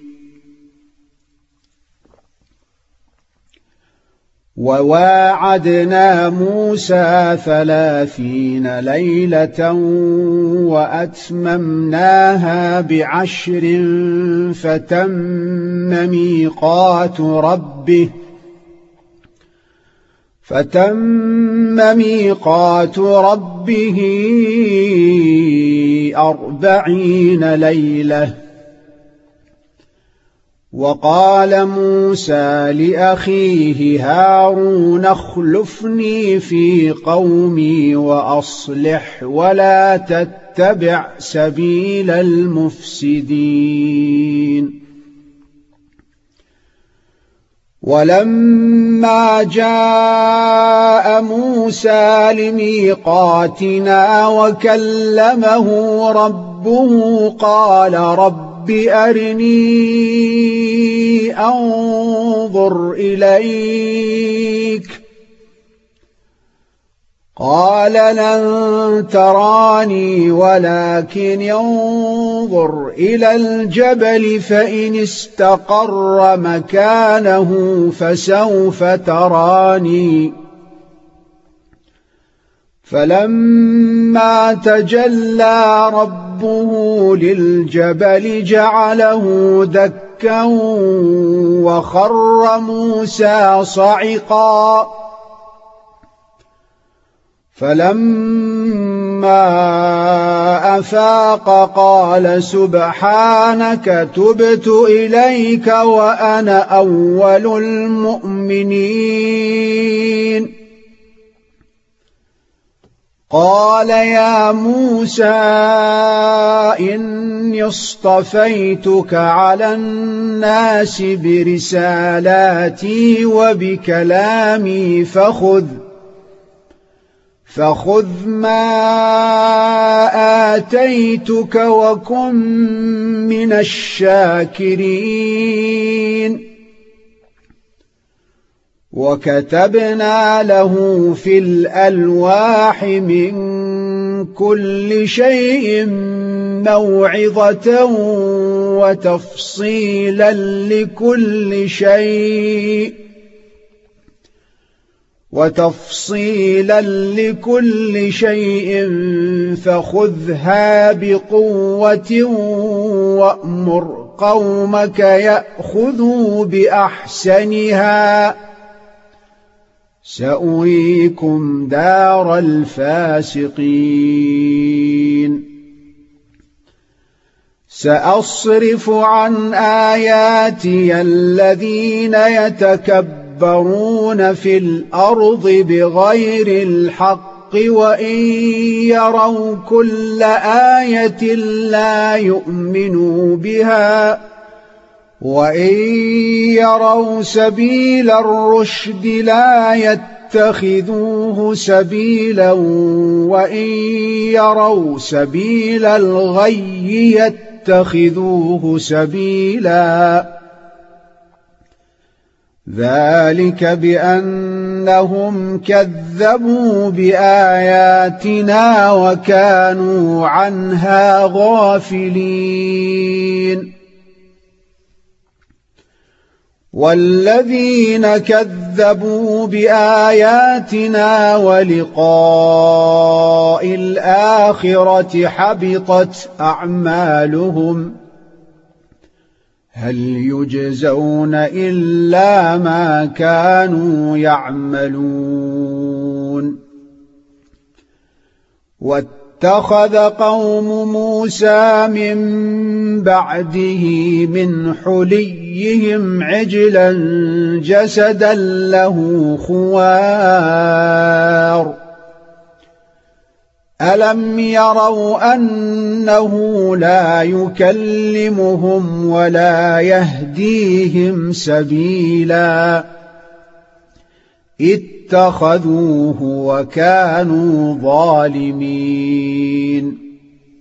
وواعدنا موسى ثلاثين ليلة وأتممناها بعشر فتم ميقات ربه فتم ميقات ربه أربعين ليلة وقال موسى لأخيه هارون اخلفني في قومي وأصلح ولا تتبع سبيل المفسدين ولما جاء موسى لميقاتنا وكلمه ربه قال رب أرني أنظر إليك قال لن تراني ولكن انظر إلى الجبل فإن استقر مكانه فسوف تراني فلما تجلى ربه للجبل جعله دكا وخر موسى صعقا فلما أفاق قال سبحانك تبت إليك وأنا أول المؤمنين قال يا موسى إني اصطفيتك على الناس برسالاتي وبكلامي فخذ فخذ ما آتيتك وكن من الشاكرين وكتبنا له في الألواح من كل شيء موعظة وتفصيلا لكل شيء وتفصيلا لكل شيء فخذها بقوة وأمر قومك يأخذوا بأحسنها سأريكم دار الفاسقين سأصرف عن آياتي الذين يتكبرون في الأرض بغير الحق وإن يروا كل آية لا يؤمنوا بها وإن يروا سبيل الرشد لا يتخذوه سبيلا وإن يروا سبيل الغي يتخذوه سبيلا ذلك بأنهم كذبوا بآياتنا وكانوا عنها غافلين والذين كذبوا بآياتنا ولقاء الآخرة حبطت أعمالهم هل يجزون إلا ما كانوا يعملون واتخذ قوم موسى من بعده من حليهم عجلا جسدا له خوار ألم يروا أنه لا يكلمهم ولا يهديهم سبيلا اتخذوه وكانوا ظالمين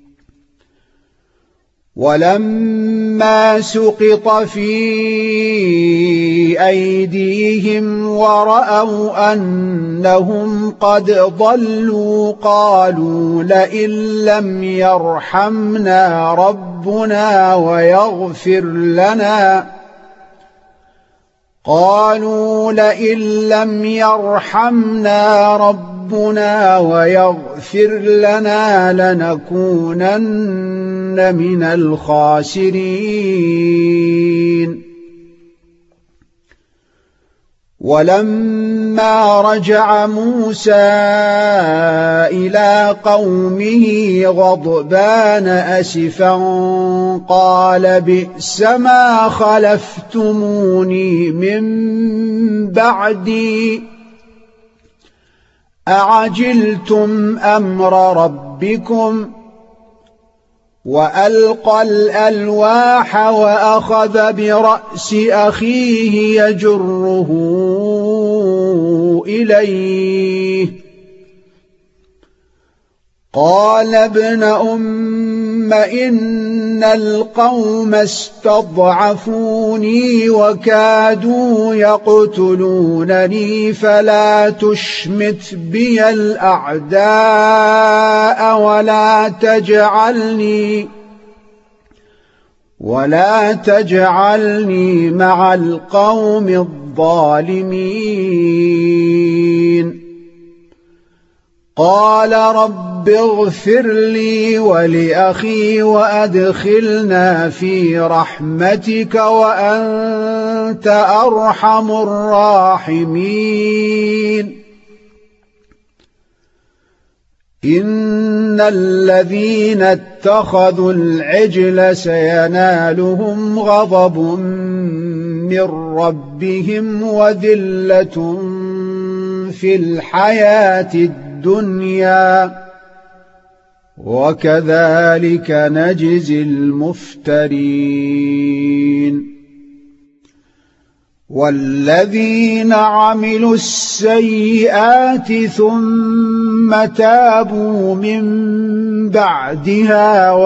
ولما سقط في أيديهم ورأوا أنهم قد ضلوا قالوا لئن لم يرحمنا ربنا ويغفر لنا قالوا لئن لم يرحمنا ربنا ويغفر لنا لنكونن من الخاسرين ولما رجع موسى إلى قومه غضبان أسفا قال بئس ما خلفتموني من بعدي أعجلتم أمر ربكم وألقى الألواح وأخذ برأس أخيه يجره إليه قال ابن أم إن القوم استضعفوني وكادوا يقتلونني فلا تشمت بي الأعداء ولا تجعلني ولا تجعلني مع القوم الظالمين. قال رب اغفر لي ولأخي وأدخلنا في رحمتك وأنت أرحم الراحمين. إن الذين اتخذوا العجل سينالهم غضب من ربهم وذلة في الحياة الدنيا وكذلك نجزي المفترين. والذين عملوا السيئات ثم تابوا من بعدها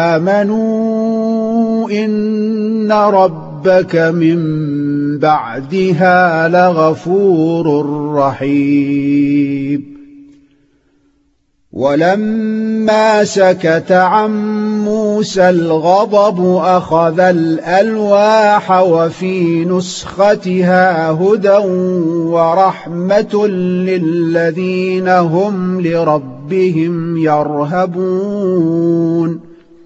وآمنوا إن ربك من بعدها لغفور رحيم. ولما سكت عن موسى الغضب أخذ الألواح وفي نسختها هدى ورحمة للذين هم لربهم يرهبون.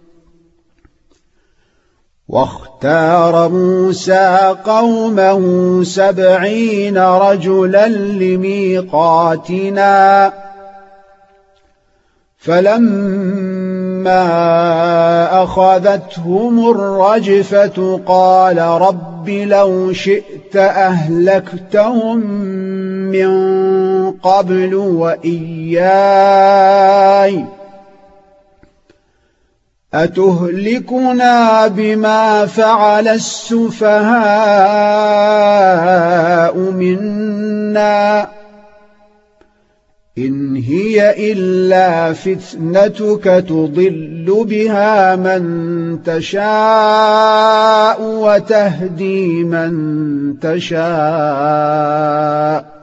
واختار موسى قومه سبعين رجلا لميقاتنا فلما أخذتهم الرجفة قال رب لو شئت أهلكتهم من قبل وإياي أتهلكنا بما فعل السفهاء منا إن هي إلا فتنتك تضل بها من تشاء وتهدي من تشاء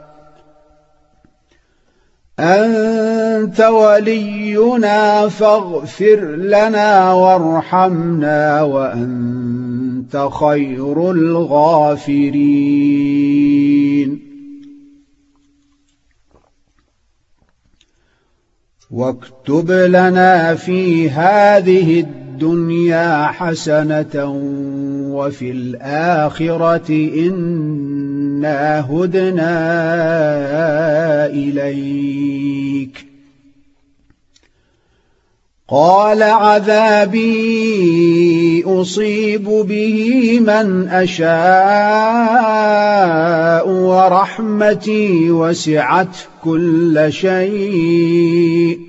أنت ولينا فاغفر لنا وارحمنا وأنت خير الغافرين. واكتب لنا في هذه الدنيا حسنة وفي الآخرة إنا هدنا إليك. قال عذابي أصيب به من أشاء ورحمتي وسعت كل شيء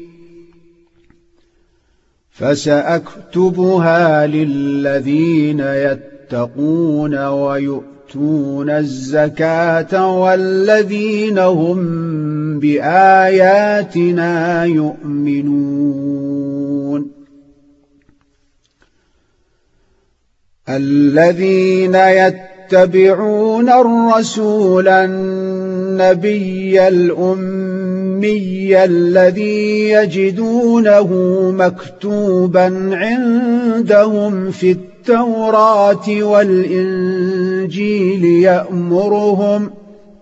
فسأكتبها للذين يتقون ويؤتون الزكاة والذين هم بآياتنا يؤمنون. الذين يتبعون الرسول النبي الأمي الذي يجدونه مكتوبا عندهم في التوراة والإنجيل يأمرهم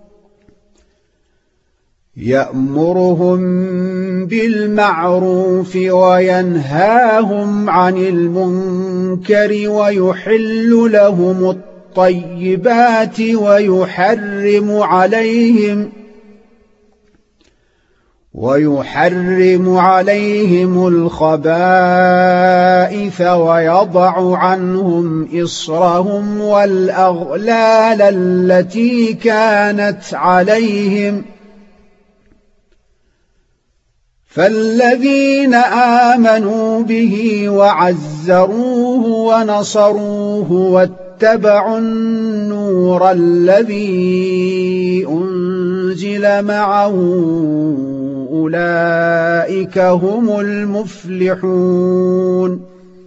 يأمرهم بالمعروف وينهاهم عن المنكر ويحل لهم الطيبات ويحرم عليهم ويحرم عليهم الخبائث ويضع عنهم إصرهم والأغلال التي كانت عليهم. فالذين آمنوا به وعزروه ونصروه واتبعوا النور الذي أنزل معه أولئك هم المفلحون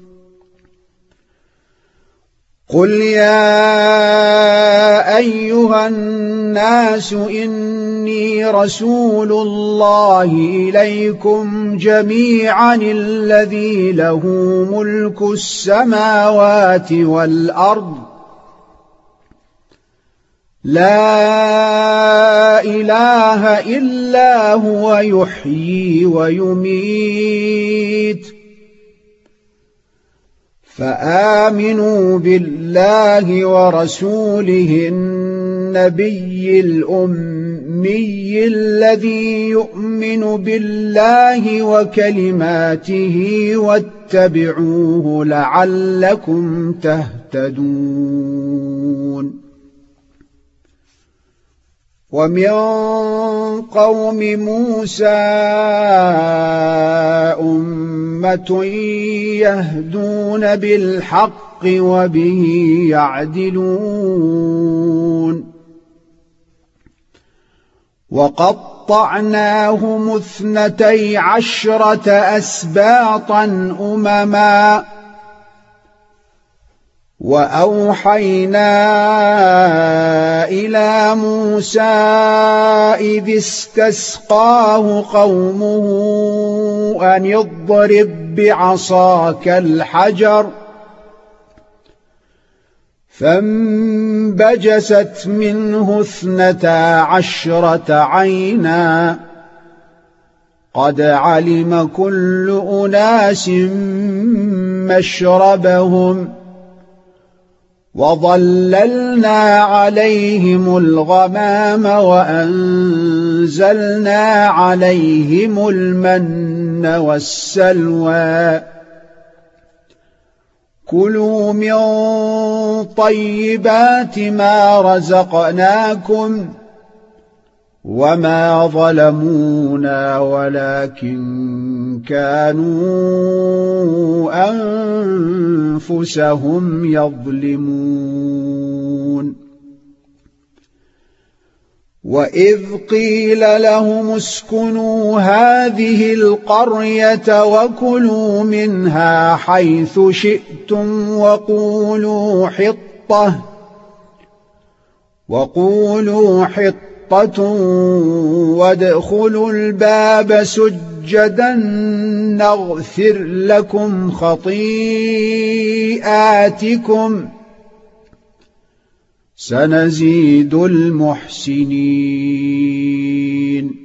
قل يا أيها الناس إني رسول الله إليكم جميعا الذي له ملك السماوات والأرض لا إله إلا هو يحيي ويميت فآمنوا بالله ورسوله النبي الأمي الذي يؤمن بالله وكلماته واتبعوه لعلكم تهتدون ومن قوم موسى أمة يهدون بالحق وبه يعدلون وقطعناهم اثنتي عشرة أسباطا أمما وأوحينا إلى موسى إذ استسقاه قومه أن اضرب بعصاك الحجر فانبجست منه اثنتا عشرة عينا قد علم كل أناس مشربهم وظللنا عليهم الغمام وأنزلنا عليهم المن والسلوى كلوا من طيبات ما رزقناكم وما ظلمونا ولكن كانوا أنفسهم يظلمون وإذ قيل لهم اسكنوا هذه القرية وكلوا منها حيث شئتم وقولوا حطة وقولوا حطة وادخلوا الباب سجدا نغفر لكم خطيئاتكم سنزيد المحسنين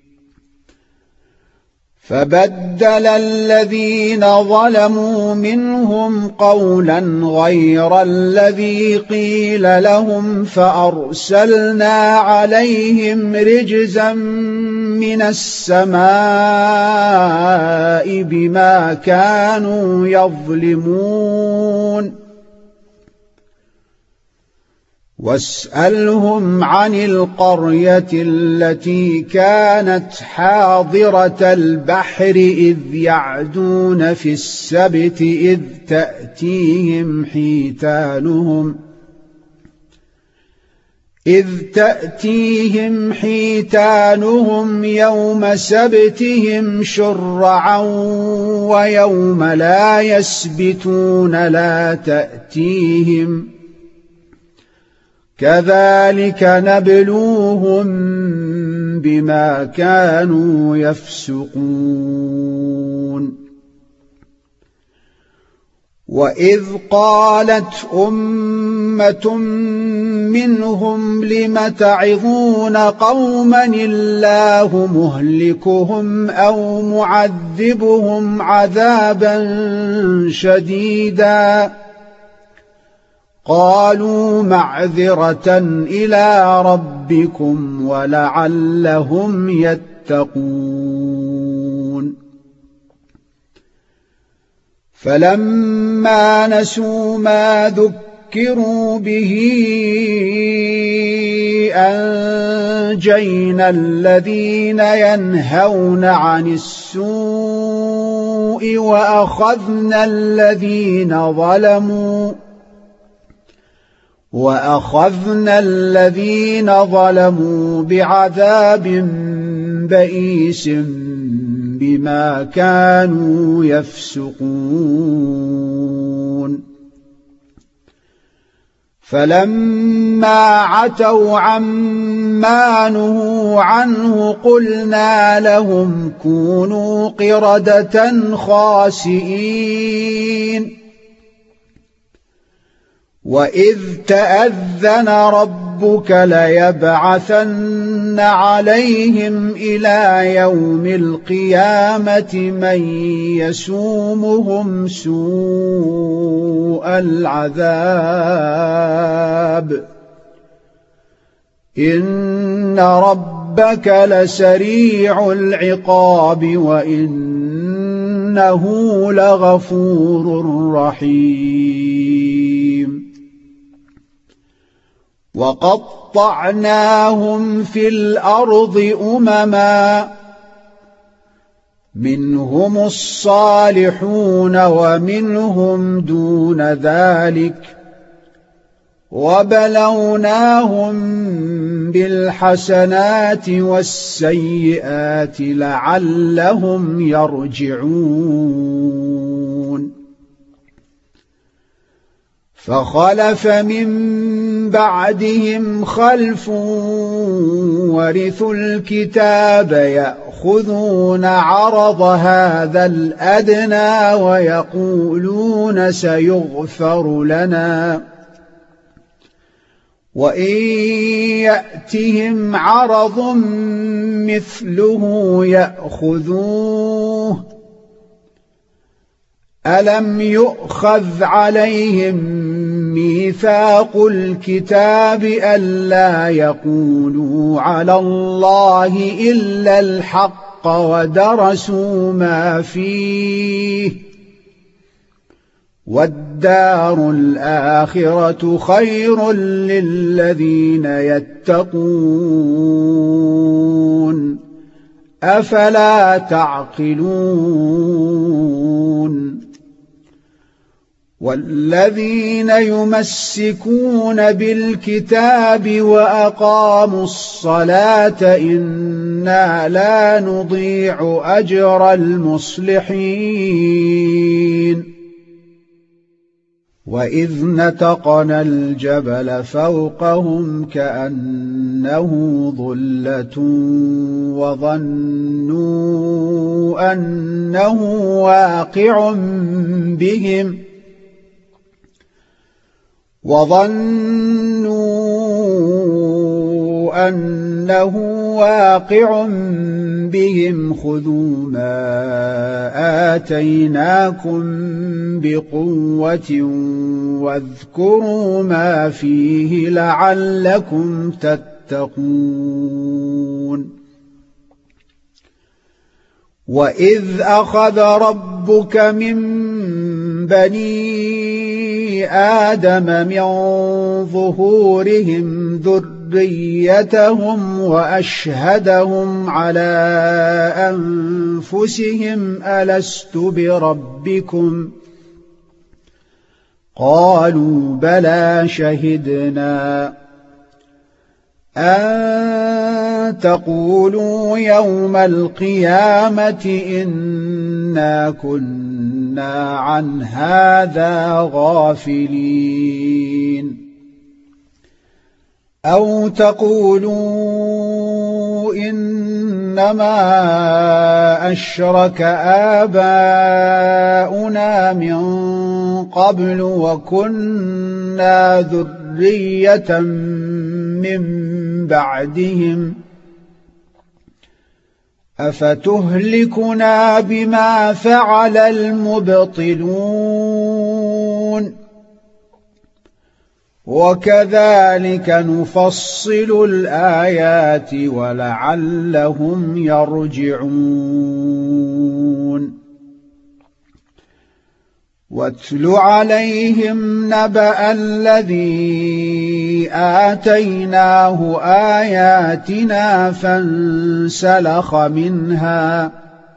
فبدل الذين ظلموا منهم قولا غير الذي قيل لهم فأرسلنا عليهم رجزا من السماء بما كانوا يظلمون واسألهم عن القرية التي كانت حاضرة البحر إذ يعدون في السبت إذ تأتيهم حيتانهم إذ تأتيهم حيتانهم يوم سبتهم شرعا ويوم لا يسبتون لا تأتيهم كذلك نبلوهم بما كانوا يفسقون وإذ قالت أمة منهم لم تعظون قوما الله مهلكهم أو معذبهم عذابا شديدا قالوا معذرة إلى ربكم ولعلهم يتقون فلما نسوا ما ذكروا به أنجينا الذين ينهون عن السوء وأخذنا الذين ظلموا وأخذنا الذين ظلموا بعذاب بئيس بما كانوا يفسقون فلما عتوا عما نهوا عنه قلنا لهم كونوا قردة خاسئين وإذ تأذن ربك ليبعثن عليهم إلى يوم القيامة من يسومهم سوء العذاب إن ربك لسريع العقاب وإنه لغفور رحيم وقطعناهم في الأرض أمما منهم الصالحون ومنهم دون ذلك وبلوناهم بالحسنات والسيئات لعلهم يرجعون فخلف من بعدهم خلف ورثوا الكتاب يأخذون عرض هذا الأدنى ويقولون سيغفر لنا وإن يأتهم عرض مثله يأخذوه ألم يؤخذ عليهم ميثاق الكتاب ألا يقولوا على الله إلا الحق ودرسوا ما فيه والدار الآخرة خير للذين يتقون أفلا تعقلون والذين يمسكون بالكتاب وأقاموا الصلاة إنا لا نضيع أجر المصلحين وإذ نتقنا الجبل فوقهم كأنه ظلة وظنوا أنه واقع بهم وظنوا أنه واقع بهم خذوا ما آتيناكم بقوة واذكروا ما فيه لعلكم تتقون وإذ أخذ ربك من بني آدم من ظهورهم ذريتهم وأشهدهم على أنفسهم ألست بربكم قالوا بلى شهدنا أن تقولوا يوم القيامة إنا كنا عن هذا غافلين أو تقولوا إنما أشرك آباؤنا من قبل وكنا ذرية من بعدهم أفتهلكنا بما فعل المبطلون وكذلك نفصل الآيات ولعلهم يرجعون واتل عليهم نبأ الذي آتيناه آياتنا فانسلخ منها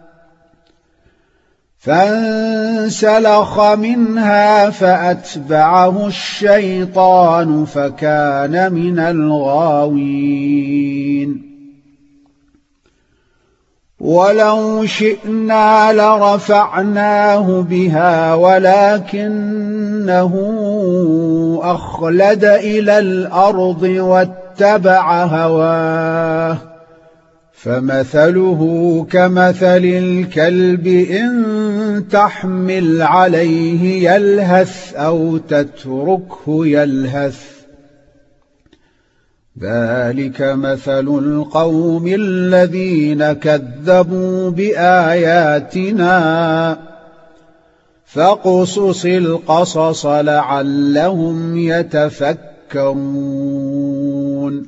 فانسلخ منها فأتبعه الشيطان فكان من الغاوين ولو شئنا لرفعناه بها ولكنه أخلد إلى الأرض واتبع هواه فمثله كمثل الكلب إن تحمل عليه يلهث أو تتركه يلهث ذلك مثل القوم الذين كذبوا بآياتنا فاقصص القصص لعلهم يتفكرون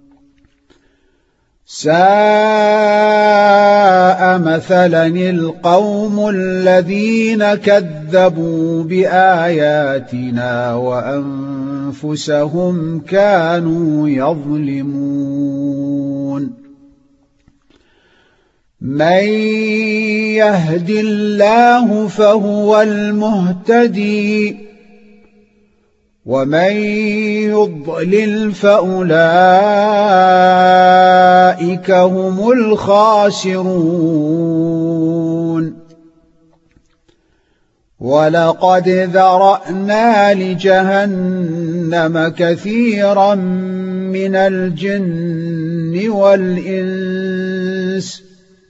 ساء مثلا القوم الذين كذبوا بآياتنا وأنفسهم كانوا يظلمون من يهد الله فهو المهتدي ومن يضلل فأولئك هم الخاسرون ولقد ذرأنا لجهنم كثيرا من الجن والإنس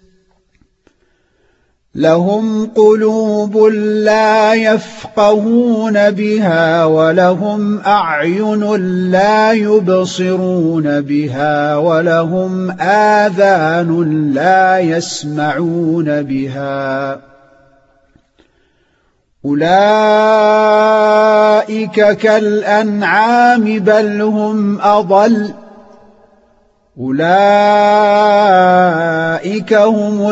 لهم قلوب لا يفقهون بها ولهم أعين لا يبصرون بها ولهم آذان لا يسمعون بها أولئك كالأنعام بل هم أضل أولئك هم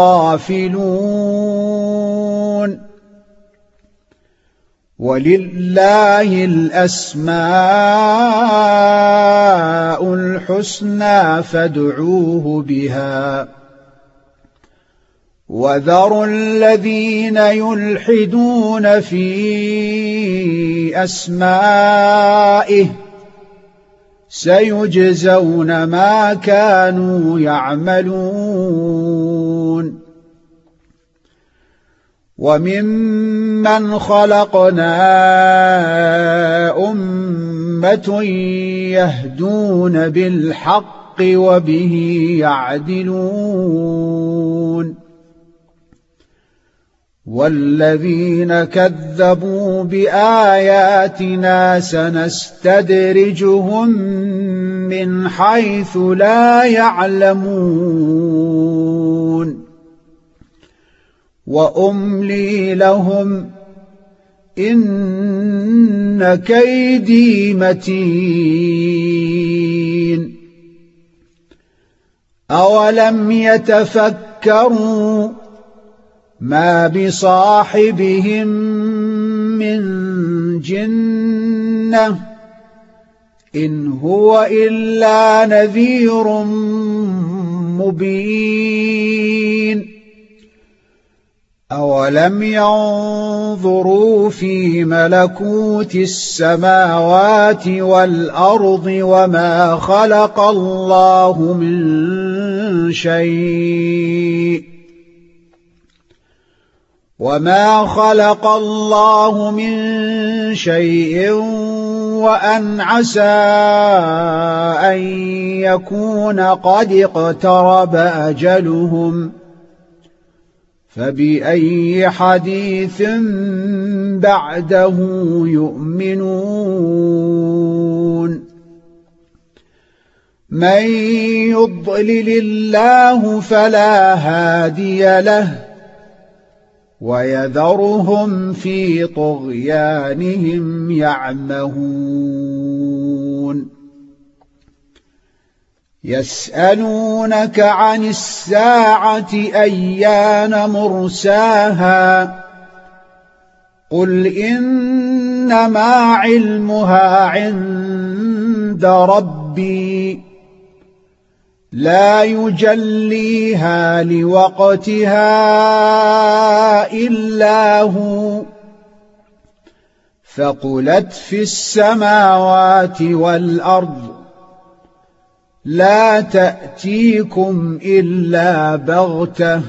الغافلون ولله الأسماء الحسنى فادعوه بها وذروا الذين يلحدون في أسمائه سيجزون ما كانوا يعملون وممن خلقنا أمة يهدون بالحق وبه يعدلون والذين كذبوا بآياتنا سنستدرجهم من حيث لا يعلمون وأملي لهم إن كيدي متين أولم يتفكروا ما بصاحبهم من جنة إن هو إلا نذير مبين أولم ينظروا في ملكوت السماوات والأرض وما خلق الله من شيء وما خلق الله من شيء وأن عسى أن يكون قد اقترب أجلهم فبأي حديث بعده يؤمنون من يضلل الله فلا هادي له ويذرهم في طغيانهم يعمهون يسألونك عن الساعة أيان مرساها قل إنما علمها عند ربي لا يجليها لوقتها إلا هو ثقلت في السماوات والأرض لا تأتيكم إلا بغتة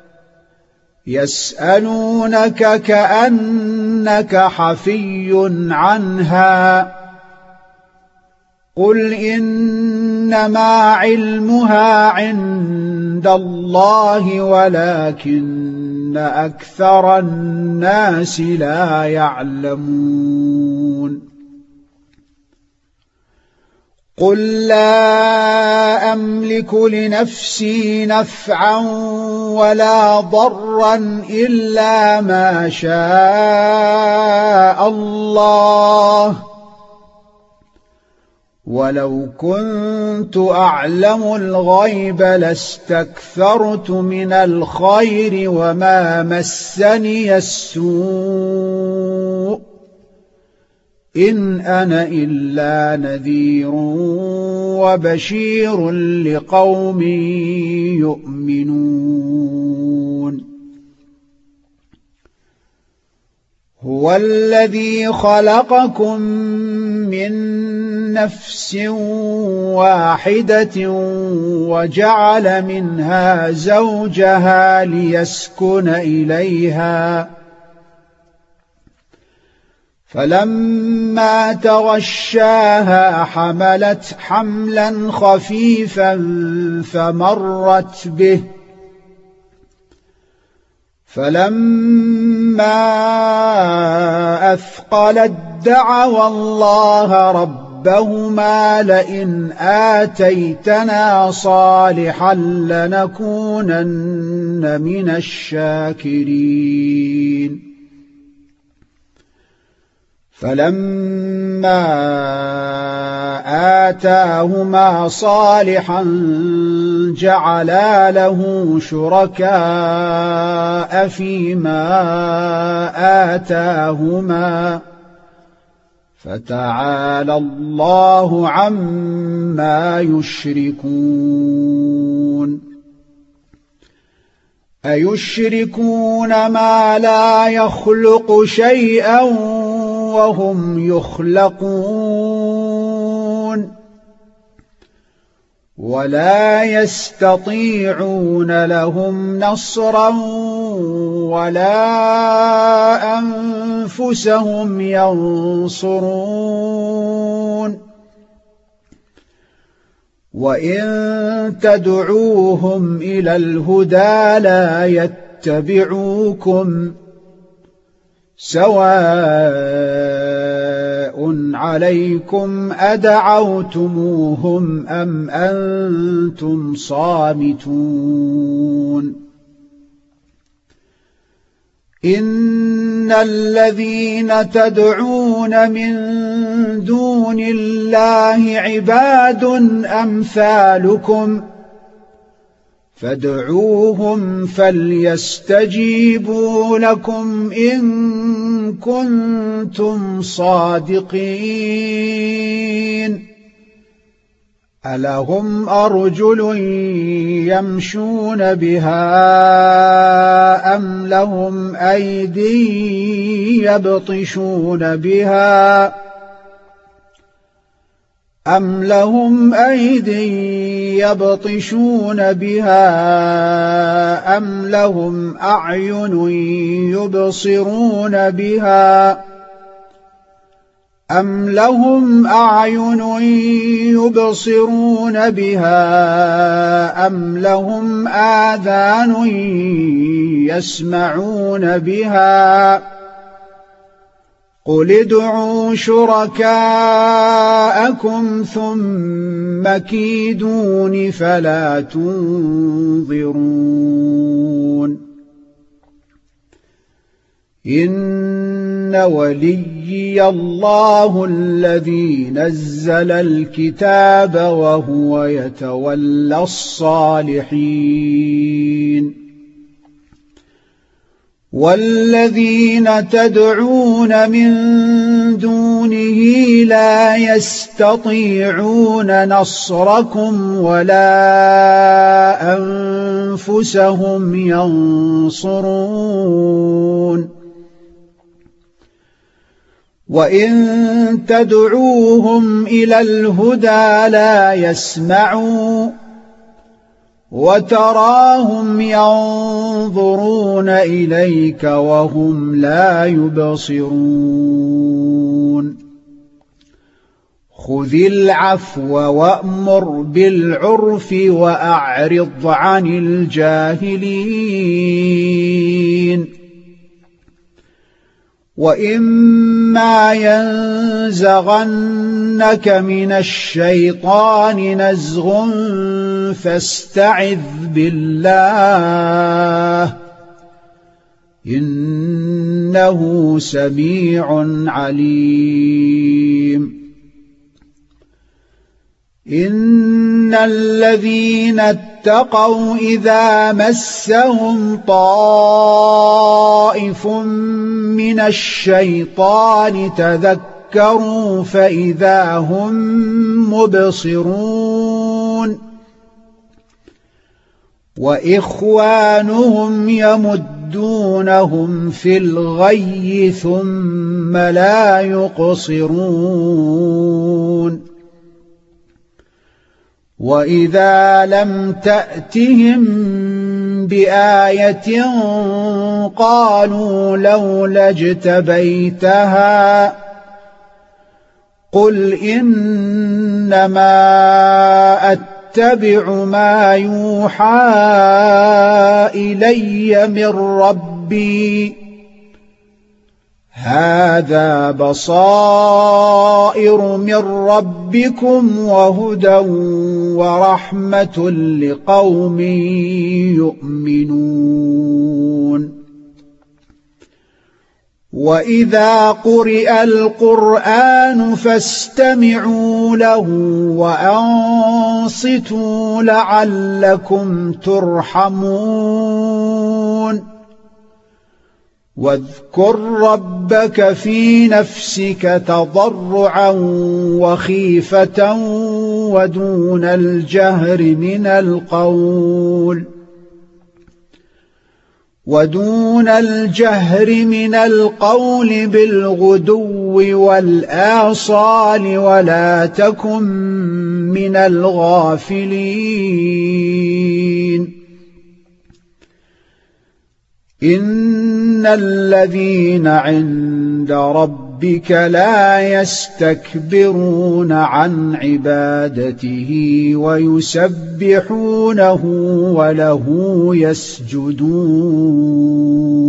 يسألونك كأنك حفي عنها قل إنما علمها عند الله ولكن أكثر الناس لا يعلمون قل لا أملك لنفسي نفعا ولا ضرا إلا ما شاء الله ولو كنت أعلم الغيب لاستكثرت من الخير وما مسني السوء إن أنا إلا نذير وبشير لقوم يؤمنون هو الذي خلقكم من نفس واحدة وجعل منها زوجها ليسكن إليها فلما تغشاها حملت حملا خفيفا فمرت به فلما أثقلت دعوا الله ربهما لئن آتيتنا صالحا لنكونن من الشاكرين فلما آتاهما صالحا جعلا له شركاء فيما آتاهما فتعالى الله عما يشركون أيشركون ما لا يخلق شيئا وهم يخلقون ولا يستطيعون لهم نصرا ولا أنفسهم ينصرون وإن تدعوهم إلى الهدى لا يتبعوكم سواء عليكم أدعوتموهم أم أنتم صامتون إن الذين تدعون من دون الله عباد أمثالكم فادعوهم فليستجيبوا لكم إن كنتم صادقين ألهم أرجل يمشون بها أم لهم أيدي يبطشون بها أم لهم أيدي يبطشون بها أم لهم أعين يبصرون بها أم لهم أعين يبصرون بها أم لهم آذان يسمعون بها قل ادعوا شركاءكم ثم كيدون فلا تنظرون إن وليي الله الذي نزل الكتاب وهو يتولى الصالحين والذين تدعون من دونه لا يستطيعون نصركم ولا أنفسهم ينصرون وإن تدعوهم إلى الهدى لا يسمعوا وتراهم ينظرون إليك وهم لا يبصرون خذ العفو وأمر بالعرف وأعرض عن الجاهلين وإما ينزغنك من الشيطان نزغ فاستعذ بالله إنه سميع عليم إن الذين اتقوا إذا مسهم طائف من الشيطان تذكروا فإذا هم مبصرون وإخوانهم يمدونهم في الغي ثم لا يقصرون وإذا لم تأتهم بآية قالوا لولا اجتبيتها قل إنما أتبع ما يوحى إلي من ربي هذا بصائر من ربكم وهدى ورحمة لقوم يؤمنون وإذا قرئ القرآن فاستمعوا له وأنصتوا لعلكم ترحمون واذكر ربك في نفسك تضرعا وخيفة ودون الجهر من القول ودون الجهر من القول بالغدو والآصال ولا تكن من الغافلين إن الذين عند ربك لا يستكبرون عن عبادته ويسبحونه وله يسجدون